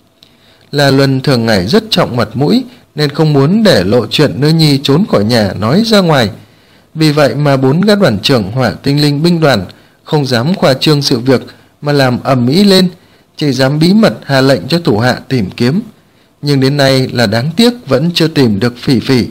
La Luân thường ngày rất trọng mặt mũi nên không muốn để lộ chuyện nữ nhi trốn khỏi nhà nói ra ngoài. Vì vậy mà bốn gã đoàn trưởng hỏa tinh linh binh đoàn không dám khoa trương sự việc mà làm ầm ĩ lên, chỉ dám bí mật hạ lệnh cho thủ hạ tìm kiếm. Nhưng đến nay là đáng tiếc vẫn chưa tìm được Phỉ Phỉ.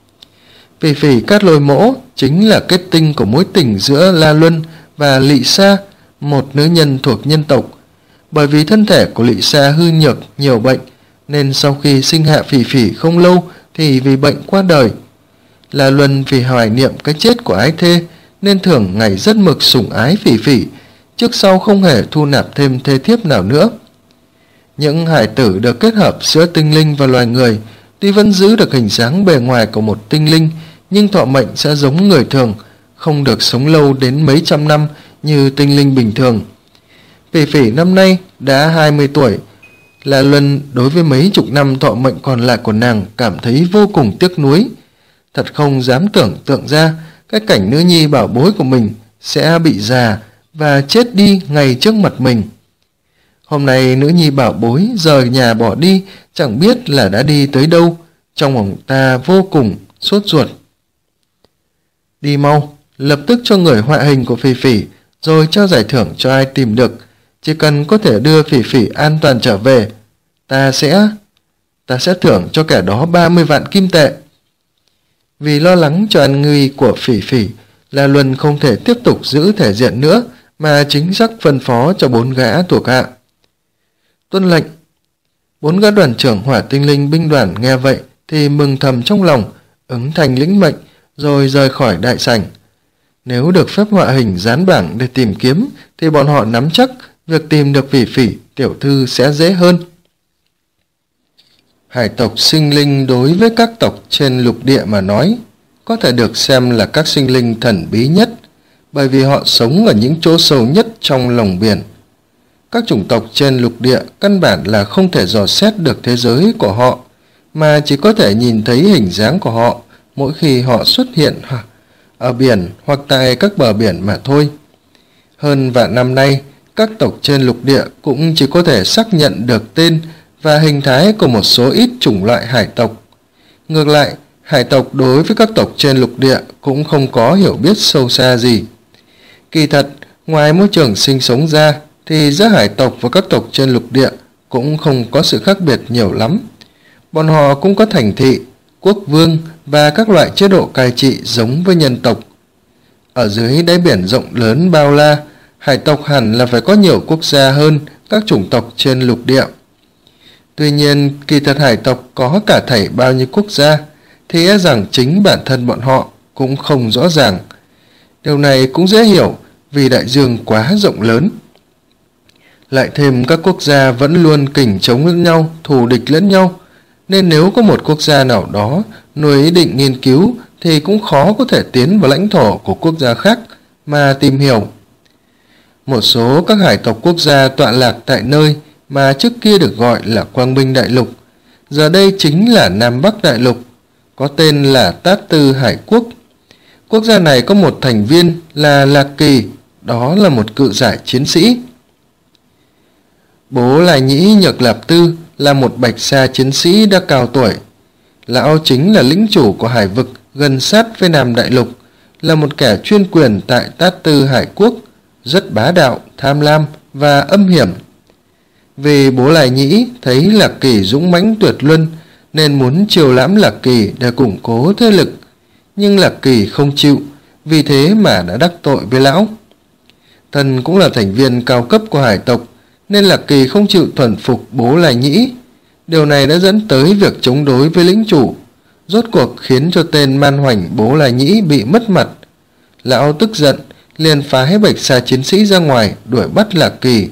Phỉ Phỉ Cát Lôi Mỗ chính là kết tinh của mối tình giữa La Luân và Lị Sa, một nữ nhân thuộc nhân tộc. Bởi vì thân thể của Lị Sa hư nhược, nhiều bệnh, nên sau khi sinh hạ Phỉ Phỉ không lâu thì vì bệnh qua đời. La Luân vì hoài niệm cái chết của ái thê nên thường ngày rất mực sủng ái Phỉ Phỉ, trước sau không hề thu nạp thêm thê thiếp nào nữa. Những hải tử được kết hợp giữa tinh linh và loài người tuy vẫn giữ được hình dáng bề ngoài của một tinh linh, nhưng thọ mệnh sẽ giống người thường, không được sống lâu đến mấy trăm năm như tinh linh bình thường. Phỉ Phỉ năm nay đã hai mươi tuổi. La Luân đối với mấy chục năm thọ mệnh còn lại của nàng cảm thấy vô cùng tiếc nuối. Thật không dám tưởng tượng ra cái cảnh nữ nhi bảo bối của mình sẽ bị già và chết đi ngay trước mặt mình. Hôm nay nữ nhi bảo bối rời nhà bỏ đi, chẳng biết là đã đi tới đâu, trong lòng ta vô cùng sốt ruột. Đi mau, lập tức cho người họa hình của Phỉ Phỉ, rồi trao giải thưởng cho ai tìm được. Chỉ cần có thể đưa Phỉ Phỉ an toàn trở về, ta sẽ... ta sẽ thưởng cho kẻ đó ba mươi vạn kim tệ. Vì lo lắng cho an nguy của Phỉ Phỉ, La Luân không thể tiếp tục giữ thể diện nữa, mà chính xác phân phó cho bốn gã thuộc hạ. Tuân lệnh. Bốn gã đoàn trưởng hỏa tinh linh binh đoàn nghe vậy thì mừng thầm trong lòng, ứng thành lĩnh mệnh, rồi rời khỏi đại sảnh. Nếu được phép họa hình dán bảng để tìm kiếm, thì bọn họ nắm chắc việc tìm được Phỉ Phỉ tiểu thư sẽ dễ hơn. Hải tộc sinh linh đối với các tộc trên lục địa mà nói, có thể được xem là các sinh linh thần bí nhất, bởi vì họ sống ở những chỗ sâu nhất trong lòng biển. Các chủng tộc trên lục địa căn bản là không thể dò xét được thế giới của họ, mà chỉ có thể nhìn thấy hình dáng của họ mỗi khi họ xuất hiện ở biển hoặc tại các bờ biển mà thôi. Hơn vạn năm nay, các tộc trên lục địa cũng chỉ có thể xác nhận được tên và hình thái của một số ít chủng loại hải tộc. Ngược lại, hải tộc đối với các tộc trên lục địa cũng không có hiểu biết sâu xa gì. Kỳ thật, ngoài môi trường sinh sống ra, thì giữa hải tộc và các tộc trên lục địa cũng không có sự khác biệt nhiều lắm. Bọn họ cũng có thành thị, quốc vương và các loại chế độ cai trị giống với nhân tộc. Ở dưới đáy biển rộng lớn bao la, hải tộc hẳn là phải có nhiều quốc gia hơn các chủng tộc trên lục địa. Tuy nhiên, kỳ thật hải tộc có cả thảy bao nhiêu quốc gia, thì e rằng chính bản thân bọn họ cũng không rõ ràng. Điều này cũng dễ hiểu vì đại dương quá rộng lớn. Lại thêm các quốc gia vẫn luôn kình chống lẫn nhau, thù địch lẫn nhau, nên nếu có một quốc gia nào đó nuôi ý định nghiên cứu thì cũng khó có thể tiến vào lãnh thổ của quốc gia khác mà tìm hiểu. Một số các hải tộc quốc gia tọa lạc tại nơi mà trước kia được gọi là Quang Minh Đại Lục, giờ đây chính là Nam Bắc Đại Lục, có tên là Tát Tư Hải Quốc. Quốc gia này có một thành viên là Lạc Kỳ, đó là một cự giải chiến sĩ. Bố Lai Nhĩ Nhược Lạp Tư là một bạch sa chiến sĩ đã cao tuổi. Lão chính là lĩnh chủ của hải vực gần sát với Nam Đại Lục, là một kẻ chuyên quyền tại Tát Tư Hải Quốc, rất bá đạo, tham lam và âm hiểm. Vì Bố Lại Nhĩ thấy Lạc Kỳ dũng mãnh tuyệt luân nên muốn chiêu lãm Lạc Kỳ để củng cố thế lực, nhưng Lạc Kỳ không chịu, vì thế mà đã đắc tội với lão. Thần cũng là thành viên cao cấp của hải tộc nên Lạc Kỳ không chịu thuần phục Bố Lại Nhĩ. Điều này đã dẫn tới việc chống đối với lĩnh chủ, rốt cuộc khiến cho tên man hoành Bố Lại Nhĩ bị mất mặt. Lão tức giận liền phái Bạch Sa chiến sĩ ra ngoài đuổi bắt Lạc Kỳ.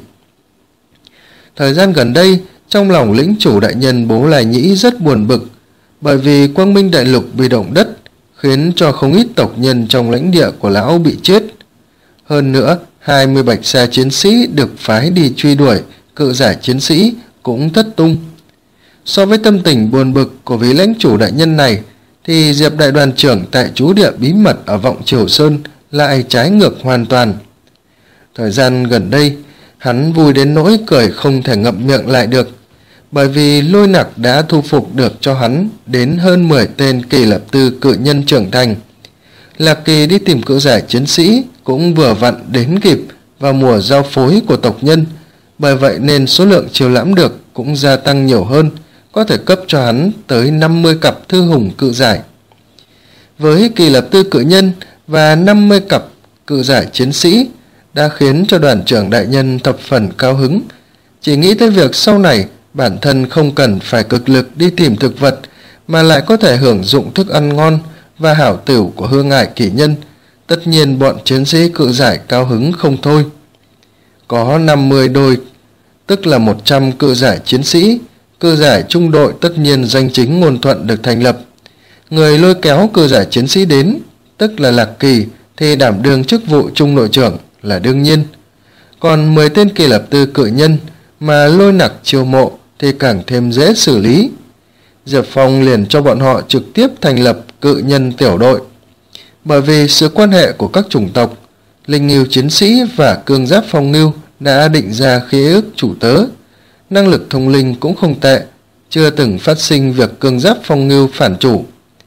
Thời gian gần đây, trong lòng lĩnh chủ đại nhân Bố Lại Nhĩ rất buồn bực, bởi vì Quang Minh Đại Lục bị động đất khiến cho không ít tộc nhân trong lãnh địa của lão bị chết. Hơn nữa, hai mươi Bạch Sa chiến sĩ được phái đi truy đuổi cự giải chiến sĩ cũng thất tung. So với tâm tình buồn bực của vị lãnh chủ đại nhân này, thì Diệp đại đoàn trưởng tại trú địa bí mật ở Vọng Triều Sơn lại trái ngược hoàn toàn. Thời gian gần đây, hắn vui đến nỗi cười không thể ngậm miệng lại được, bởi vì Lôi Nặc đã thu phục được cho hắn đến hơn mười tên kỳ lập tư cự nhân trưởng thành. Lạc Kỳ đi tìm cự giải chiến sĩ cũng vừa vặn đến kịp vào mùa giao phối của tộc nhân, bởi vậy nên số lượng chiêu lãm được cũng gia tăng nhiều hơn, có thể cấp cho hắn tới năm mươi cặp thư hùng cự giải. Với kỳ lập tư cự nhân và năm mươi cặp cự giải chiến sĩ đã khiến cho đoàn trưởng đại nhân thập phần cao hứng, chỉ nghĩ tới việc sau này bản thân không cần phải cực lực đi tìm thực vật mà lại có thể hưởng dụng thức ăn ngon và hảo tửu của Hương Ải Kỷ Nhân. Tất nhiên bọn chiến sĩ cự giải cao hứng không thôi. Có năm mươi đôi, tức là một trăm cự giải chiến sĩ, cự giải trung đội tất nhiên danh chính ngôn thuận được thành lập. Người lôi kéo cự giải chiến sĩ đến, tức là Lạc Kỳ, thì đảm đương chức vụ trung đội trưởng là đương nhiên. Còn mười tên kỳ lập tư cự nhân mà Lôi Nặc chiêu mộ thì càng thêm dễ xử lý. Diệp Phong liền cho bọn họ trực tiếp thành lập cự nhân tiểu đội. Bởi vì sự quan hệ của các chủng tộc, linh ngưu chiến sĩ và cương giáp phong ngưu đã định ra khế ước chủ tớ. Năng lực thông linh cũng không tệ, chưa từng phát sinh việc cương giáp phong ngưu phản chủ.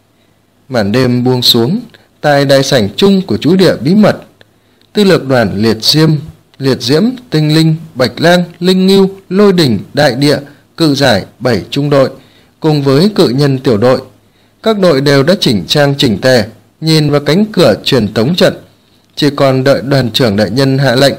Màn đêm buông xuống, tại đại sảnh chung của trú địa bí mật, tư lược đoàn liệt diêm, liệt diễm, tinh linh, bạch lang, linh ngưu, lôi đỉnh, đại địa, cự giải bảy trung đội cùng với cự nhân tiểu đội, các đội đều đã chỉnh trang chỉnh tề, nhìn vào cánh cửa truyền tống trận, chỉ còn đợi đoàn trưởng đại nhân hạ lệnh.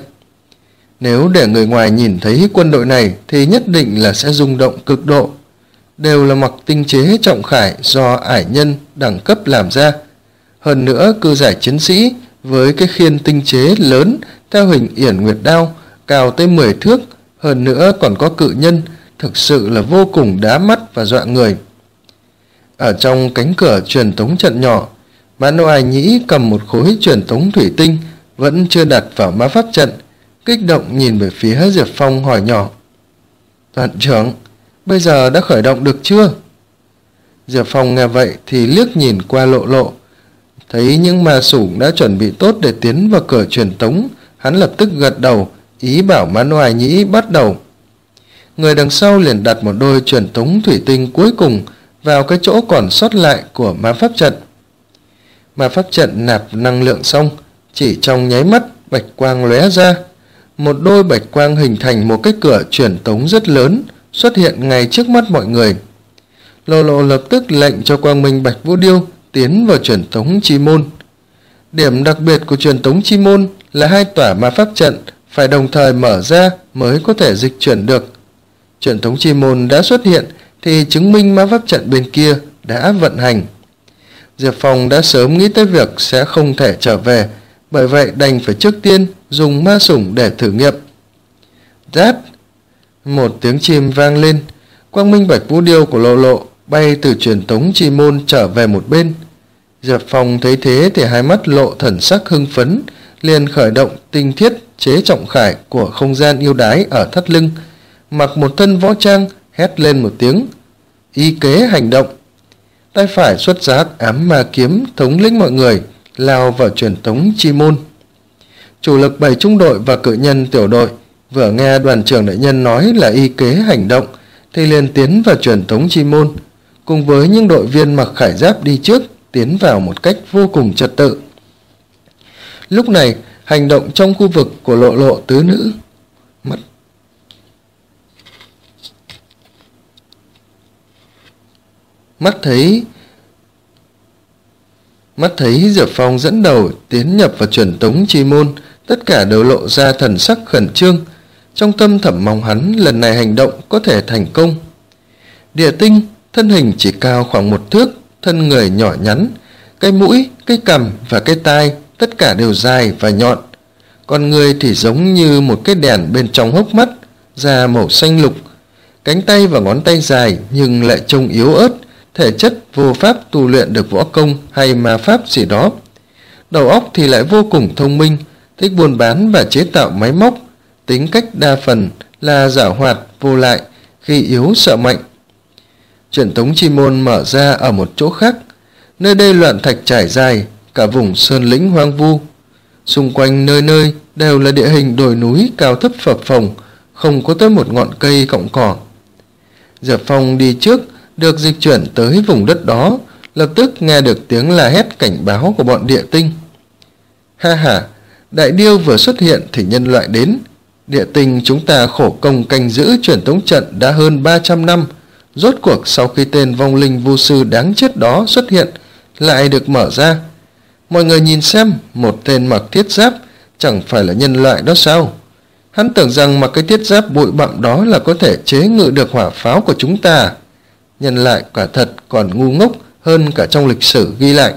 Nếu để người ngoài nhìn thấy quân đội này thì nhất định là sẽ rung động cực độ. Đều là mặc tinh chế trọng khải do ải nhân đẳng cấp làm ra. Hơn nữa cự giải chiến sĩ với cái khiên tinh chế lớn theo hình yển nguyệt đao cao tới mười thước, hơn nữa còn có cự nhân, thực sự là vô cùng đá mắt và dọa người. Ở trong cánh cửa truyền tống trận nhỏ, Mãn Oai Nhĩ cầm một khối truyền tống thủy tinh vẫn chưa đặt vào ma pháp trận, kích động nhìn về phía Diệp Phong hỏi nhỏ: "Đoàn trưởng, bây giờ đã khởi động được chưa?" Diệp Phong nghe vậy thì liếc nhìn qua Lộ Lộ, thấy những ma sủng đã chuẩn bị tốt để tiến vào cửa truyền tống, hắn lập tức gật đầu, ý bảo Mãn Oai Nhĩ bắt đầu. Người đằng sau liền đặt một đôi truyền tống thủy tinh cuối cùng vào cái chỗ còn sót lại của ma pháp trận. Ma pháp trận nạp năng lượng xong, chỉ trong nháy mắt bạch quang lóe ra, một đôi bạch quang hình thành một cái cửa truyền tống rất lớn xuất hiện ngay trước mắt mọi người. Lộ Lộ lập tức lệnh cho Quang Minh Bạch Vũ Điêu tiến vào truyền tống chi môn. Điểm đặc biệt của truyền tống chi môn là hai tòa ma pháp trận phải đồng thời mở ra mới có thể dịch chuyển được. Truyền tống chi môn đã xuất hiện thì chứng minh ma pháp trận bên kia đã vận hành. Diệp Phong đã sớm nghĩ tới việc sẽ không thể trở về, bởi vậy đành phải trước tiên dùng ma sủng để thử nghiệm. Rát! Một tiếng chim vang lên, Quang Minh Bạch Vũ Điêu của Lộ Lộ bay từ truyền tống chi môn trở về một bên. Diệp Phong thấy thế thì hai mắt lộ thần sắc hưng phấn, liền khởi động tinh thiết chế trọng khải của không gian yêu đái ở thắt lưng, mặc một thân võ trang, hét lên một tiếng: "Y kế hành động!" Tay phải xuất ra hắc ám ma kiếm thống lĩnh mọi người, lao vào truyền tống chi môn. Chủ lực bảy trung đội và cự nhân tiểu đội vừa nghe đoàn trưởng đại nhân nói là y kế hành động thì liền tiến vào truyền tống chi môn, cùng với những đội viên mặc khải giáp đi trước tiến vào một cách vô cùng trật tự. Lúc này, hành động trong khu vực của Lộ Lộ tứ nữ mất Mắt thấy Mắt thấy Diệp Phong dẫn đầu tiến nhập vào truyền tống chi môn, tất cả đều lộ ra thần sắc khẩn trương, trong tâm thầm mong hắn lần này hành động có thể thành công. Địa tinh, thân hình chỉ cao khoảng một thước, thân người nhỏ nhắn, cái mũi, cái cằm và cái tai tất cả đều dài và nhọn. Con người thì giống như một cái đèn bên trong hốc mắt, da màu xanh lục, cánh tay và ngón tay dài nhưng lại trông yếu ớt, thể chất vô pháp tu luyện được võ công hay ma pháp gì đó. Đầu óc thì lại vô cùng thông minh, thích buôn bán và chế tạo máy móc, tính cách đa phần là giảo hoạt vô lại, khi yếu sợ mạnh. Truyền tống chi môn mở ra ở một chỗ khác, nơi đây loạn thạch trải dài, cả vùng sơn lĩnh hoang vu. Xung quanh nơi nơi đều là địa hình đồi núi cao thấp phập phồng, không có tới một ngọn cây cọng cỏ. Diệp Phong đi trước, được dịch chuyển tới vùng đất đó, lập tức nghe được tiếng la hét cảnh báo của bọn địa tinh. Ha ha, đại điêu vừa xuất hiện thì nhân loại đến. Địa tinh chúng ta khổ công canh giữ truyền tống trận đã hơn ba trăm năm, rốt cuộc sau khi tên vong linh vu sư đáng chết đó xuất hiện lại được mở ra. Mọi người nhìn xem, một tên mặc thiết giáp chẳng phải là nhân loại đó sao? Hắn tưởng rằng mặc cái thiết giáp bụi bặm đó là có thể chế ngự được hỏa pháo của chúng ta. Nhân loại quả thật còn ngu ngốc hơn cả trong lịch sử ghi lại.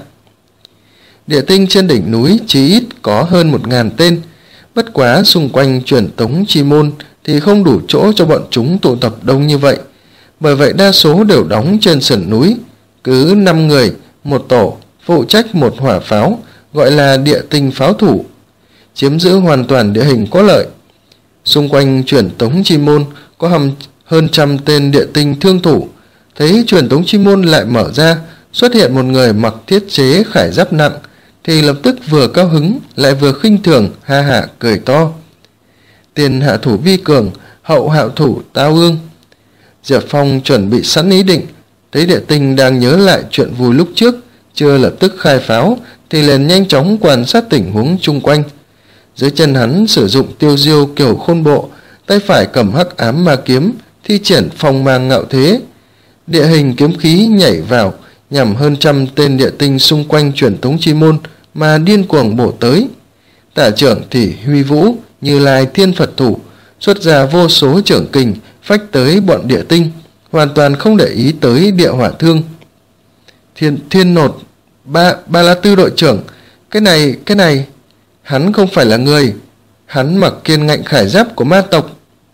Địa tinh trên đỉnh núi chí ít có hơn một ngàn tên, bất quá xung quanh truyền tống chi môn thì không đủ chỗ cho bọn chúng tụ tập đông như vậy. Bởi vậy đa số đều đóng trên sườn núi, cứ năm người một tổ, phụ trách một hỏa pháo, gọi là địa tinh pháo thủ, chiếm giữ hoàn toàn địa hình có lợi. Xung quanh truyền tống chi môn có hầm hơn trăm tên địa tinh thương thủ. Thấy truyền tống chi môn lại mở ra, xuất hiện một người mặc thiết chế khải giáp nặng, thì lập tức vừa cao hứng lại vừa khinh thường, ha hả cười to. Tiền hạ thủ vi cường, hậu hạ thủ tao ương. Diệp Phong chuẩn bị sẵn ý định, thấy địa tinh đang nhớ lại chuyện vui lúc trước, chưa lập tức khai pháo thì liền nhanh chóng quan sát tình huống chung quanh. Dưới chân hắn sử dụng tiêu diêu kiểu khôn bộ, tay phải cầm hắc ám ma kiếm, thi triển phong mang ngạo thế. Địa hình kiếm khí nhảy vào, nhằm hơn trăm tên địa tinh xung quanh truyền tống chi môn mà điên cuồng bổ tới. Tả trưởng thì huy vũ như lai thiên Phật thủ, xuất ra vô số trưởng kình phách tới bọn địa tinh, hoàn toàn không để ý tới địa hỏa thương. Thiên thiên nột, ba ba la tư đội trưởng, cái này cái này, hắn không phải là người, hắn mặc kiên ngạnh khải giáp của ma tộc.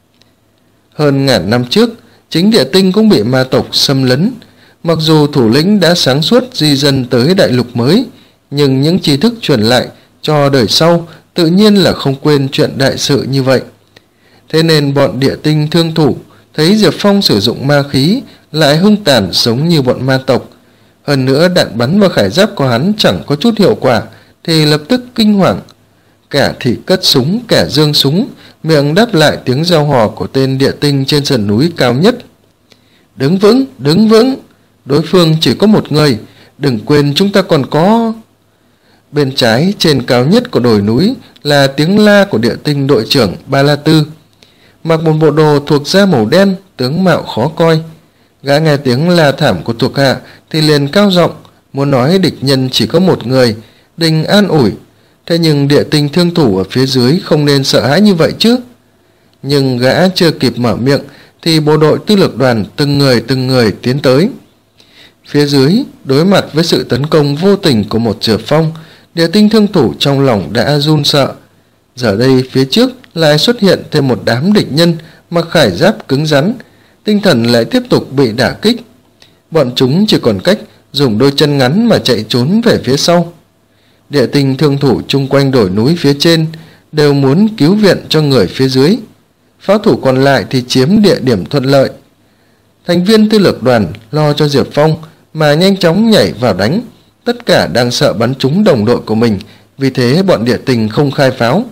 Hơn ngàn năm trước, chính địa tinh cũng bị ma tộc xâm lấn. Mặc dù thủ lĩnh đã sáng suốt di dân tới đại lục mới, nhưng những tri thức truyền lại cho đời sau tự nhiên là không quên chuyện đại sự như vậy. Thế nên bọn địa tinh thương thủ thấy Diệp Phong sử dụng ma khí lại hung tàn giống như bọn ma tộc. Hơn nữa đạn bắn vào khải giáp của hắn chẳng có chút hiệu quả, thì lập tức kinh hoàng. Cả thì cất súng, cả giương súng, miệng đáp lại tiếng reo hò của tên địa tinh trên sườn núi cao nhất. Đứng vững, đứng vững, đối phương chỉ có một người, đừng quên chúng ta còn có... Bên trái trên cao nhất của đồi núi là tiếng la của địa tinh đội trưởng Ba La Tư. Mặc một bộ đồ thuộc da màu đen, tướng mạo khó coi. Gã nghe tiếng la thảm của thuộc hạ thì liền cao giọng, muốn nói địch nhân chỉ có một người, định an ủi. Thế nhưng địa tinh thương thủ ở phía dưới không nên sợ hãi như vậy chứ. Nhưng gã chưa kịp mở miệng thì bộ đội tư lược đoàn từng người từng người tiến tới. Phía dưới, đối mặt với sự tấn công vô tình của một Diệp Phong, địa tinh thương thủ trong lòng đã run sợ. Giờ đây phía trước lại xuất hiện thêm một đám địch nhân mặc khải giáp cứng rắn, tinh thần lại tiếp tục bị đả kích. Bọn chúng chỉ còn cách dùng đôi chân ngắn mà chạy trốn về phía sau. Địa tinh thương thủ chung quanh đồi núi phía trên đều muốn cứu viện cho người phía dưới. Pháo thủ còn lại thì chiếm địa điểm thuận lợi. Thành viên tư lược đoàn lo cho Diệp Phong mà nhanh chóng nhảy vào đánh. Tất cả đang sợ bắn trúng đồng đội của mình, vì thế bọn địa tinh không khai pháo.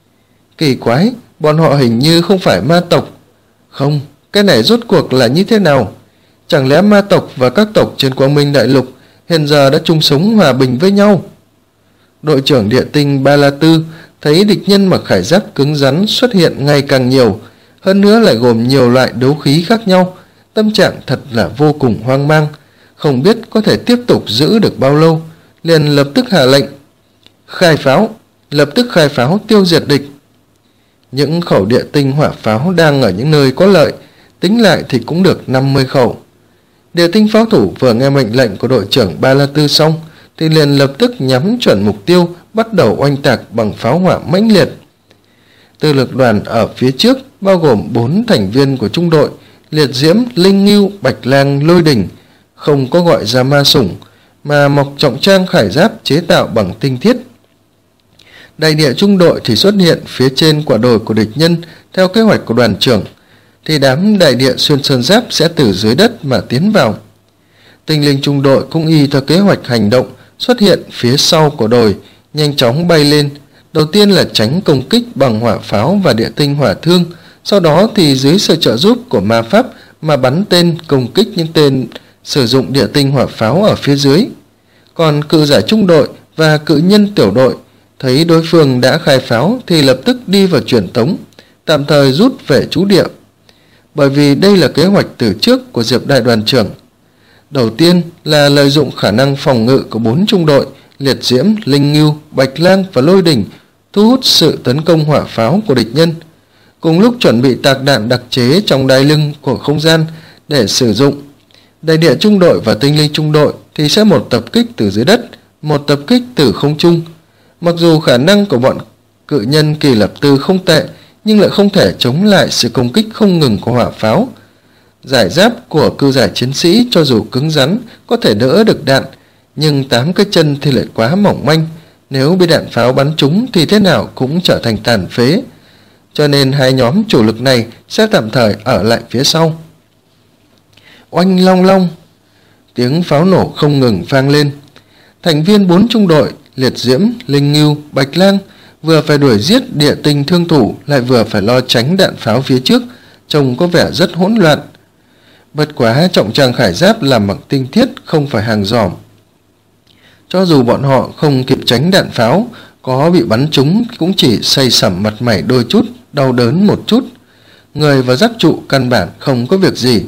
Kỳ quái, bọn họ hình như không phải ma tộc. Không, cái này rốt cuộc là như thế nào? Chẳng lẽ ma tộc và các tộc trên Quang Minh Đại Lục hiện giờ đã chung sống hòa bình với nhau? Đội trưởng địa tinh Ba La Tư thấy địch nhân mặc khải giáp cứng rắn xuất hiện ngày càng nhiều, hơn nữa lại gồm nhiều loại đấu khí khác nhau, tâm trạng thật là vô cùng hoang mang, không biết có thể tiếp tục giữ được bao lâu, liền lập tức hạ lệnh: khai pháo, lập tức khai pháo tiêu diệt địch. Những khẩu địa tinh hỏa pháo đang ở những nơi có lợi, tính lại thì cũng được năm mươi khẩu. Địa tinh pháo thủ vừa nghe mệnh lệnh của đội trưởng Ba La Tư xong thì liền lập tức nhắm chuẩn mục tiêu, bắt đầu oanh tạc bằng pháo hỏa mãnh liệt. Tư lực đoàn ở phía trước bao gồm bốn thành viên của trung đội: Liệt Diễm, Linh Ngưu, Bạch Lang, Lôi Đình, không có gọi ra ma sủng, mà mọc trọng trang khải giáp chế tạo bằng tinh thiết. Đại địa trung đội thì xuất hiện phía trên quả đồi của địch nhân theo kế hoạch của đoàn trưởng, thì đám đại địa xuyên sơn giáp sẽ từ dưới đất mà tiến vào. Tinh linh trung đội cũng y theo kế hoạch hành động, xuất hiện phía sau của đồi, nhanh chóng bay lên. Đầu tiên là tránh công kích bằng hỏa pháo và địa tinh hỏa thương, sau đó thì dưới sự trợ giúp của ma pháp mà bắn tên công kích những tên sử dụng địa tinh hỏa pháo ở phía dưới. Còn cự giải trung đội và cự nhân tiểu đội thấy đối phương đã khai pháo thì lập tức đi vào truyền tống, tạm thời rút về trú địa. Bởi vì đây là kế hoạch từ trước của Diệp đại đoàn trưởng. Đầu tiên là lợi dụng khả năng phòng ngự của bốn trung đội Liệt Diễm, Linh Ngưu, Bạch Lang và Lôi Đình, thu hút sự tấn công hỏa pháo của địch nhân. Cùng lúc chuẩn bị tạc đạn đặc chế trong đai lưng của không gian để sử dụng. Đại địa trung đội và tinh linh trung đội thì sẽ một tập kích từ dưới đất, một tập kích từ không trung. Mặc dù khả năng của bọn cự nhân kỳ lập tư không tệ, nhưng lại không thể chống lại sự công kích không ngừng của hỏa pháo. Giải giáp của cư giải chiến sĩ cho dù cứng rắn có thể đỡ được đạn, nhưng tám cái chân thì lại quá mỏng manh, nếu bị đạn pháo bắn trúng thì thế nào cũng trở thành tàn phế. Cho nên hai nhóm chủ lực này sẽ tạm thời ở lại phía sau. Oanh long long, tiếng pháo nổ không ngừng vang lên. Thành viên bốn trung đội Liệt Diễm, Linh Ngưu, Bạch Lang vừa phải đuổi giết địa tinh thương thủ, lại vừa phải lo tránh đạn pháo phía trước, trông có vẻ rất hỗn loạn. Bất quá trọng trang khải giáp làm bằng tinh thiết, không phải hàng giòm. Cho dù bọn họ không kịp tránh đạn pháo, có bị bắn trúng cũng chỉ xây sẩm mặt mày đôi chút, đau đớn một chút. Người và giáp trụ căn bản không có việc gì.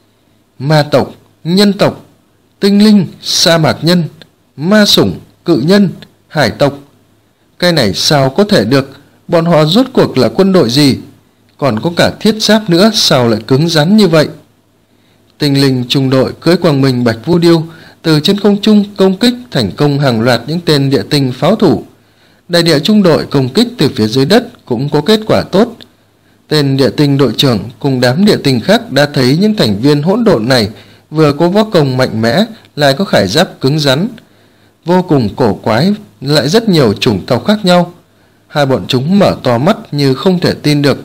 Ma tộc, nhân tộc, tinh linh, sa mạc nhân, ma sủng, cự nhân, hải tộc. Cái này sao có thể được? Bọn họ rốt cuộc là quân đội gì? Còn có cả thiết giáp nữa, sao lại cứng rắn như vậy? Tinh linh trung đội cưỡi quang minh bạch vu điêu từ trên không trung công kích thành công hàng loạt những tên địa tinh pháo thủ. Đại địa trung đội công kích từ phía dưới đất cũng có kết quả tốt. Tên địa tinh đội trưởng cùng đám địa tinh khác đã thấy những thành viên hỗn độn này vừa có võ công mạnh mẽ, lại có khải giáp cứng rắn, vô cùng cổ quái, lại rất nhiều chủng tộc khác nhau. Hai bọn chúng mở to mắt như không thể tin được.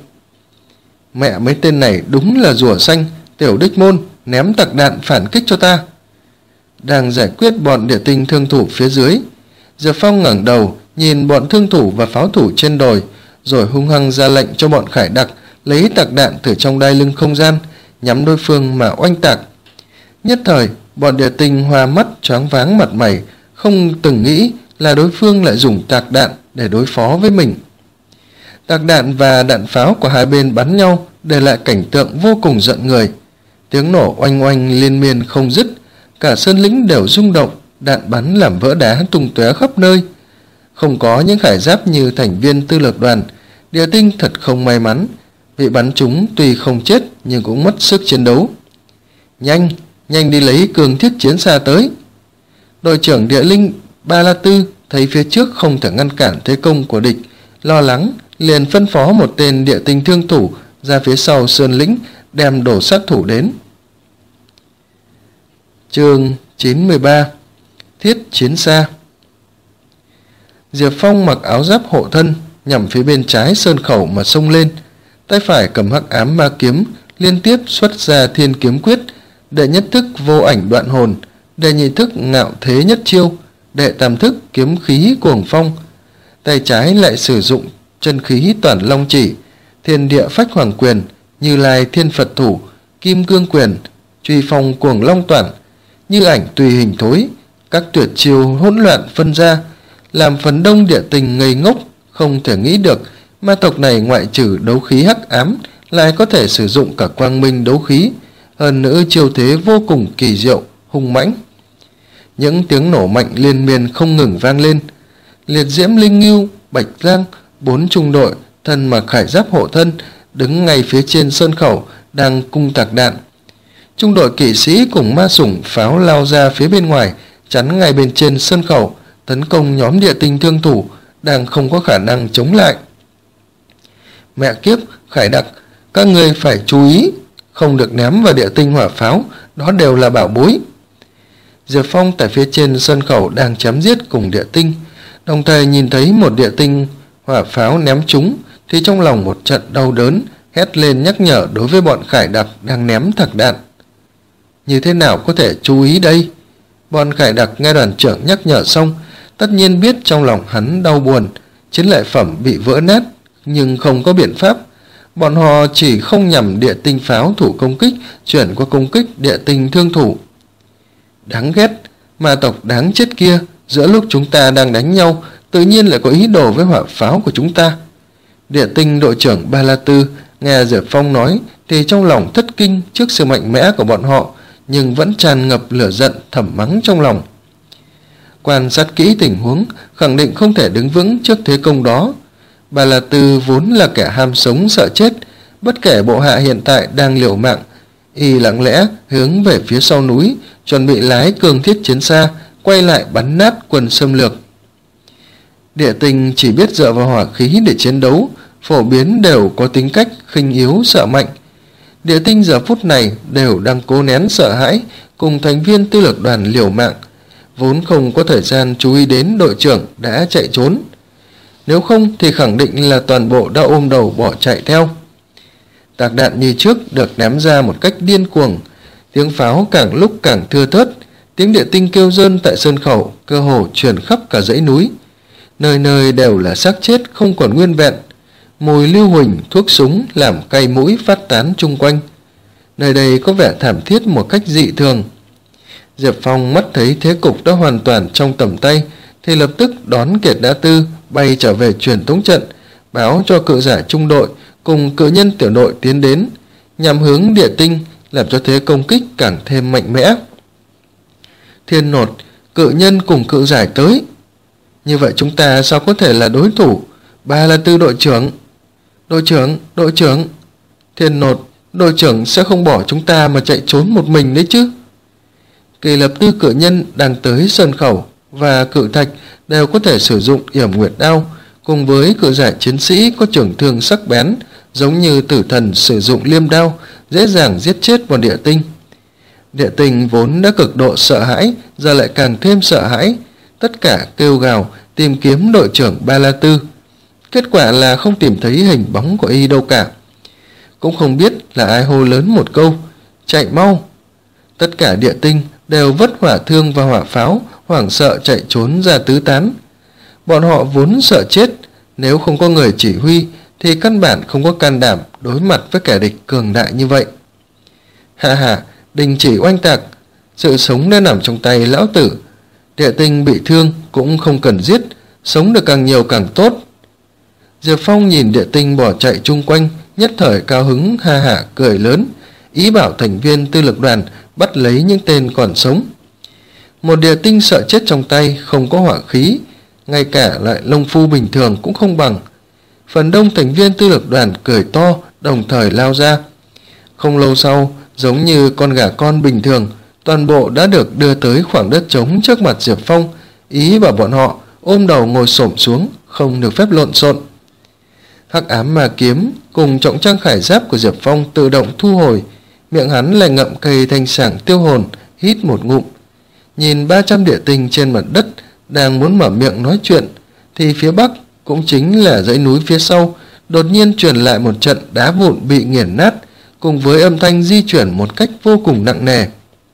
Mẹ mấy tên này đúng là rùa xanh, tiểu đích môn, ném tạc đạn phản kích cho ta. Đang giải quyết bọn địa tinh thương thủ phía dưới, Diệp Phong ngẩng đầu nhìn bọn thương thủ và pháo thủ trên đồi, rồi hung hăng ra lệnh cho bọn khải đặc lấy tạc đạn từ trong đai lưng không gian, nhắm đối phương mà oanh tạc. Nhất thời, bọn địa tinh hoa mắt choáng váng mặt mày, không từng nghĩ là đối phương lại dùng tạc đạn để đối phó với mình. Tạc đạn và đạn pháo của hai bên bắn nhau, để lại cảnh tượng vô cùng giận người. Tiếng nổ oanh oanh liên miên không dứt, cả sơn lĩnh đều rung động, đạn bắn làm vỡ đá tung tóe khắp nơi. Không có những khải giáp như thành viên tư lược đoàn, địa tinh thật không may mắn, bị bắn trúng tuy không chết nhưng cũng mất sức chiến đấu. Nhanh, nhanh đi lấy cường thiết chiến xa tới. Đội trưởng địa linh Ba La Tư thấy phía trước không thể ngăn cản thế công của địch, lo lắng liền phân phó một tên địa tinh thương thủ ra phía sau sơn lĩnh đem đổ sát thủ đến. Chương chín mươi ba. Thiết chiến xa. Diệp Phong mặc áo giáp hộ thân, nhằm phía bên trái sơn khẩu mà xông lên, tay phải cầm hắc ám ma kiếm, liên tiếp xuất ra thiên kiếm quyết, đệ nhất thức vô ảnh đoạn hồn, đệ nhị thức ngạo thế nhất chiêu, đệ tam thức kiếm khí cuồng phong. Tay trái lại sử dụng chân khí toàn long chỉ, thiên địa phách hoàng quyền, Như Lai thiên Phật thủ, kim cương quyền, truy phong cuồng long toản, như ảnh tùy hình thối, các tuyệt chiêu hỗn loạn phân ra, làm phần đông địa tình ngây ngốc, không thể nghĩ được ma tộc này ngoại trừ đấu khí hắc ám lại có thể sử dụng cả quang minh đấu khí, hơn nữa chiêu thế vô cùng kỳ diệu, hung mãnh. Những tiếng nổ mạnh liên miên không ngừng vang lên. Liệt Diễm, Linh Ngưu, Bạch Giang, bốn trung đội thân mặc khải giáp hộ thân đứng ngay phía trên sơn khẩu đang cung tạc đạn. Trung đội kỵ sĩ cùng ma sủng pháo lao ra phía bên ngoài, chắn ngay bên trên sơn khẩu, tấn công nhóm địa tinh thương thủ đang không có khả năng chống lại. Mẹ kiếp, Khải Đặc, các người phải chú ý, không được ném vào địa tinh hỏa pháo, đó đều là bảo bối. Diệp Phong tại phía trên sân khẩu đang chém giết cùng địa tinh, đồng thời nhìn thấy một địa tinh hỏa pháo ném trúng thì trong lòng một trận đau đớn, hét lên nhắc nhở đối với bọn Khải Đặc đang ném thạc đạn. Như thế nào có thể chú ý đây? Bọn Khải Đặc nghe đoàn trưởng nhắc nhở xong, tất nhiên biết trong lòng hắn đau buồn, chiến lợi phẩm bị vỡ nát, nhưng không có biện pháp. Bọn họ chỉ không nhằm địa tinh pháo thủ công kích chuyển qua công kích địa tinh thương thủ. Đáng ghét, ma tộc đáng chết kia, giữa lúc chúng ta đang đánh nhau, tự nhiên lại có ý đồ với hỏa pháo của chúng ta. Địa tinh đội trưởng Ba La Tư nghe Diệp Phong nói thì trong lòng thất kinh trước sự mạnh mẽ của bọn họ, nhưng vẫn tràn ngập lửa giận thầm mắng trong lòng. Quan sát kỹ tình huống, khẳng định không thể đứng vững trước thế công đó. Ba La Tư vốn là kẻ ham sống sợ chết, bất kể bộ hạ hiện tại đang liều mạng, y lặng lẽ hướng về phía sau núi, chuẩn bị lái cường thiết chiến xa quay lại bắn nát quân xâm lược. Địa tinh chỉ biết dựa vào hỏa khí để chiến đấu, phổ biến đều có tính cách khinh yếu sợ mạnh. Địa tinh giờ phút này đều đang cố nén sợ hãi, cùng thành viên tư lược đoàn liều mạng, vốn không có thời gian chú ý đến đội trưởng đã chạy trốn. Nếu không thì khẳng định là toàn bộ đã ôm đầu bỏ chạy theo. Tạc đạn như trước được ném ra một cách điên cuồng, tiếng pháo càng lúc càng thưa thớt, tiếng địa tinh kêu rơn tại sơn khẩu cơ hồ truyền khắp cả dãy núi. Nơi nơi đều là xác chết không còn nguyên vẹn, mùi lưu huỳnh thuốc súng làm cay mũi phát tán chung quanh. Nơi đây có vẻ thảm thiết một cách dị thường. Diệp Phong mắt thấy thế cục đã hoàn toàn trong tầm tay thì lập tức đón Kiệt Đa Tư bay trở về truyền tống trận, báo cho cự giả trung đội cùng cự nhân tiểu đội tiến đến, nhằm hướng địa tinh, làm cho thế công kích càng thêm mạnh mẽ. Thiên Nột, cự nhân cùng cự giải tới. Như vậy chúng ta sao có thể là đối thủ? Ba La Tư đội trưởng. Đội trưởng, đội trưởng. Thiên Nột, đội trưởng sẽ không bỏ chúng ta mà chạy trốn một mình đấy chứ? Kỳ Lập Tư cự nhân đang tới sơn khẩu và cự thạch đều có thể sử dụng yểm nguyệt đao, cùng với cự giải chiến sĩ có trường thương sắc bén, giống như tử thần sử dụng liêm đao, dễ dàng giết chết một địa tinh. Địa tinh vốn đã cực độ sợ hãi, giờ lại càng thêm sợ hãi, tất cả kêu gào tìm kiếm đội trưởng Ba La Tư. Kết quả là không tìm thấy hình bóng của y đâu cả. Cũng không biết là ai hô lớn một câu, chạy mau. Tất cả địa tinh đều vất hỏa thương và hỏa pháo, hoảng sợ chạy trốn ra tứ tán. Bọn họ vốn sợ chết, nếu không có người chỉ huy thì căn bản không có can đảm đối mặt với kẻ địch cường đại như vậy. Hạ hạ, đình chỉ oanh tạc, sự sống đã nằm trong tay lão tử. Địa tinh bị thương cũng không cần giết, sống được càng nhiều càng tốt. Diệp Phong nhìn địa tinh bỏ chạy chung quanh, nhất thời cao hứng ha hả cười lớn, ý bảo thành viên tư lực đoàn bắt lấy những tên còn sống. Một địa tinh sợ chết trong tay, không có hỏa khí, ngay cả loại lông phu bình thường cũng không bằng. Phần đông thành viên tư lực đoàn cười to, đồng thời lao ra. Không lâu sau, giống như con gà con bình thường, toàn bộ đã được đưa tới khoảng đất trống trước mặt Diệp Phong, ý bảo bọn họ ôm đầu ngồi xổm xuống, không được phép lộn xộn. Hắc ám ma kiếm cùng trọng trang khải giáp của Diệp Phong tự động thu hồi, miệng hắn lại ngậm cây thanh sảng tiêu hồn, hít một ngụm. Nhìn ba trăm địa tinh trên mặt đất đang muốn mở miệng nói chuyện, thì phía bắc cũng chính là dãy núi phía sau đột nhiên truyền lại một trận đá vụn bị nghiền nát, cùng với âm thanh di chuyển một cách vô cùng nặng nề.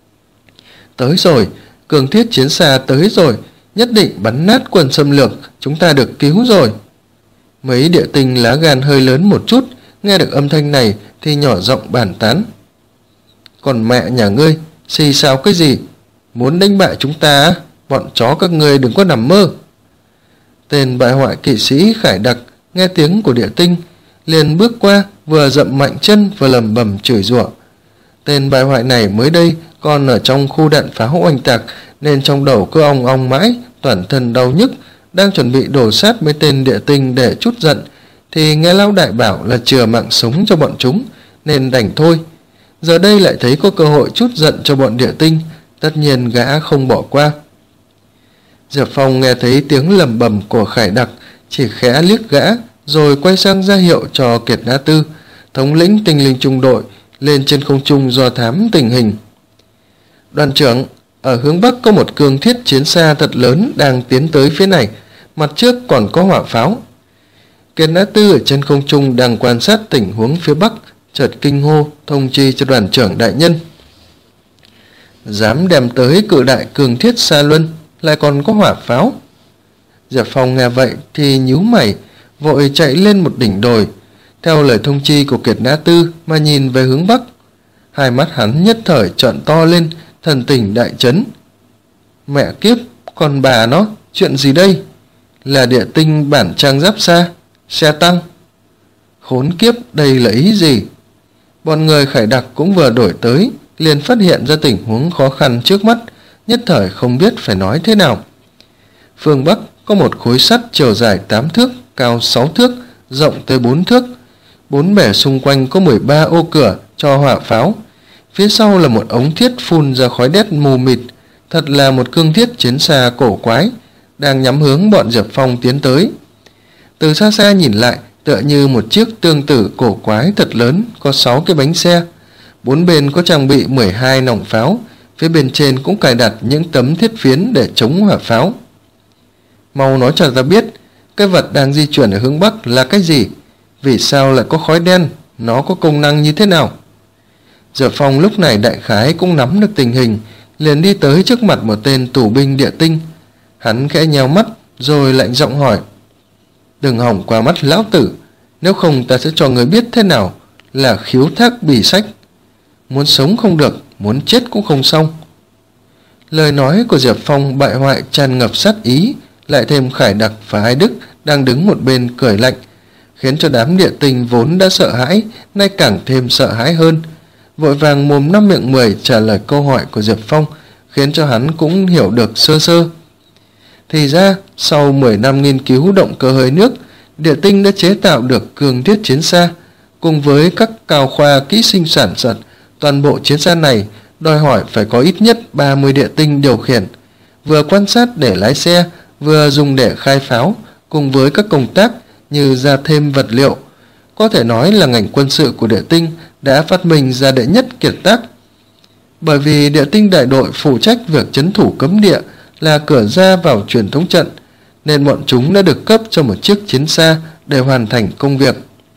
Tới rồi, cường thiết chiến xa tới rồi, nhất định bắn nát quân xâm lược, chúng ta được cứu rồi. Mấy địa tinh lá gan hơi lớn một chút, nghe được âm thanh này thì nhỏ giọng bàn tán. Còn mẹ nhà ngươi, xì xào cái gì? Muốn đánh bại chúng ta á? Bọn chó các ngươi đừng có nằm mơ. Tên bại hoại kỵ sĩ Khải Đặc nghe tiếng của địa tinh, liền bước qua, vừa dậm mạnh chân vừa lầm bầm chửi rủa. Tên bại hoại này mới đây còn ở trong khu đạn pháo oanh tạc, nên trong đầu cứ ong ong mãi, toàn thân đau nhức, đang chuẩn bị đổ sát mấy tên địa tinh để trút giận, thì nghe lão đại bảo là chừa mạng sống cho bọn chúng, nên đành thôi. Giờ đây lại thấy có cơ hội trút giận cho bọn địa tinh, tất nhiên gã không bỏ qua. Diệp Phong nghe thấy tiếng lầm bầm của Khải Đặc, chỉ khẽ liếc gã, rồi quay sang ra hiệu cho Kiệt Ngã Tư, thống lĩnh tinh linh trung đội, lên trên không trung do thám tình hình. Đoàn trưởng, ở hướng bắc có một cương thiết chiến xa thật lớn đang tiến tới phía này, mặt trước còn có hỏa pháo. Kiệt Ngã Tư ở trên không trung đang quan sát tình huống phía bắc, chợt kinh hô thông chi cho đoàn trưởng đại nhân. Dám đem tới cự đại cương thiết xa luân, lại còn có hỏa pháo. Diệp Phong nghe vậy thì nhíu mày, vội chạy lên một đỉnh đồi, theo lời thông chi của Kiệt Ngã Tư mà nhìn về hướng bắc. Hai mắt hắn nhất thời trợn to lên, thần tình đại chấn. Mẹ kiếp, còn bà nó, chuyện gì đây? Là địa tinh bản trang giáp xa, xe tăng. Khốn kiếp, đây là ý gì? Bọn người Khải Đặc cũng vừa đổi tới, liền phát hiện ra tình huống khó khăn trước mắt, nhất thời không biết phải nói thế nào. Phương Bắc có một khối sắt chiều dài tám thước, cao sáu thước, rộng tới bốn thước. Bốn bể xung quanh có mười ba ô cửa cho hỏa pháo. Phía sau là một ống thiết phun ra khói đét mù mịt, thật là một cương thiết chiến xa cổ quái, đang nhắm hướng bọn Diệp Phong tiến tới. Từ xa xa nhìn lại, tựa như một chiếc tương tự cổ quái thật lớn, có sáu cái bánh xe. Bốn bên có trang bị mười hai nòng pháo, phía bên trên cũng cài đặt những tấm thiết phiến để chống hỏa pháo. Mau nói cho ta biết, cái vật đang di chuyển ở hướng bắc là cái gì? Vì sao lại có khói đen? Nó có công năng như thế nào? Diệp Phong lúc này đại khái cũng nắm được tình hình, liền đi tới trước mặt một tên tù binh địa tinh. Hắn khẽ nheo mắt, rồi lạnh giọng hỏi. Đừng hỏng qua mắt lão tử, nếu không ta sẽ cho người biết thế nào là khiếu thác bì sách. Muốn sống không được, muốn chết cũng không xong. Lời nói của Diệp Phong bại hoại tràn ngập sát ý, lại thêm Khải Đặc và Hai Đức đang đứng một bên cười lạnh, khiến cho đám địa tinh vốn đã sợ hãi, nay càng thêm sợ hãi hơn. Vội vàng mồm năm miệng mười trả lời câu hỏi của Diệp Phong, khiến cho hắn cũng hiểu được sơ sơ. Thì ra, sau mười năm nghiên cứu động cơ hơi nước, địa tinh đã chế tạo được cương thiết chiến xa. Cùng với các cao khoa kỹ sinh sản xuất, toàn bộ chiến xa này đòi hỏi phải có ít nhất ba mươi địa tinh điều khiển, vừa quan sát để lái xe, vừa dùng để khai pháo, cùng với các công tác như ra thêm vật liệu. Có thể nói là ngành quân sự của địa tinh đã phát minh ra đệ nhất kiệt tác. Bởi vì địa tinh đại đội phụ trách việc trấn thủ cấm địa, là cửa ra vào truyền thống trận, nên bọn chúng đã được cấp cho một chiếc chiến xa để hoàn thành công việc.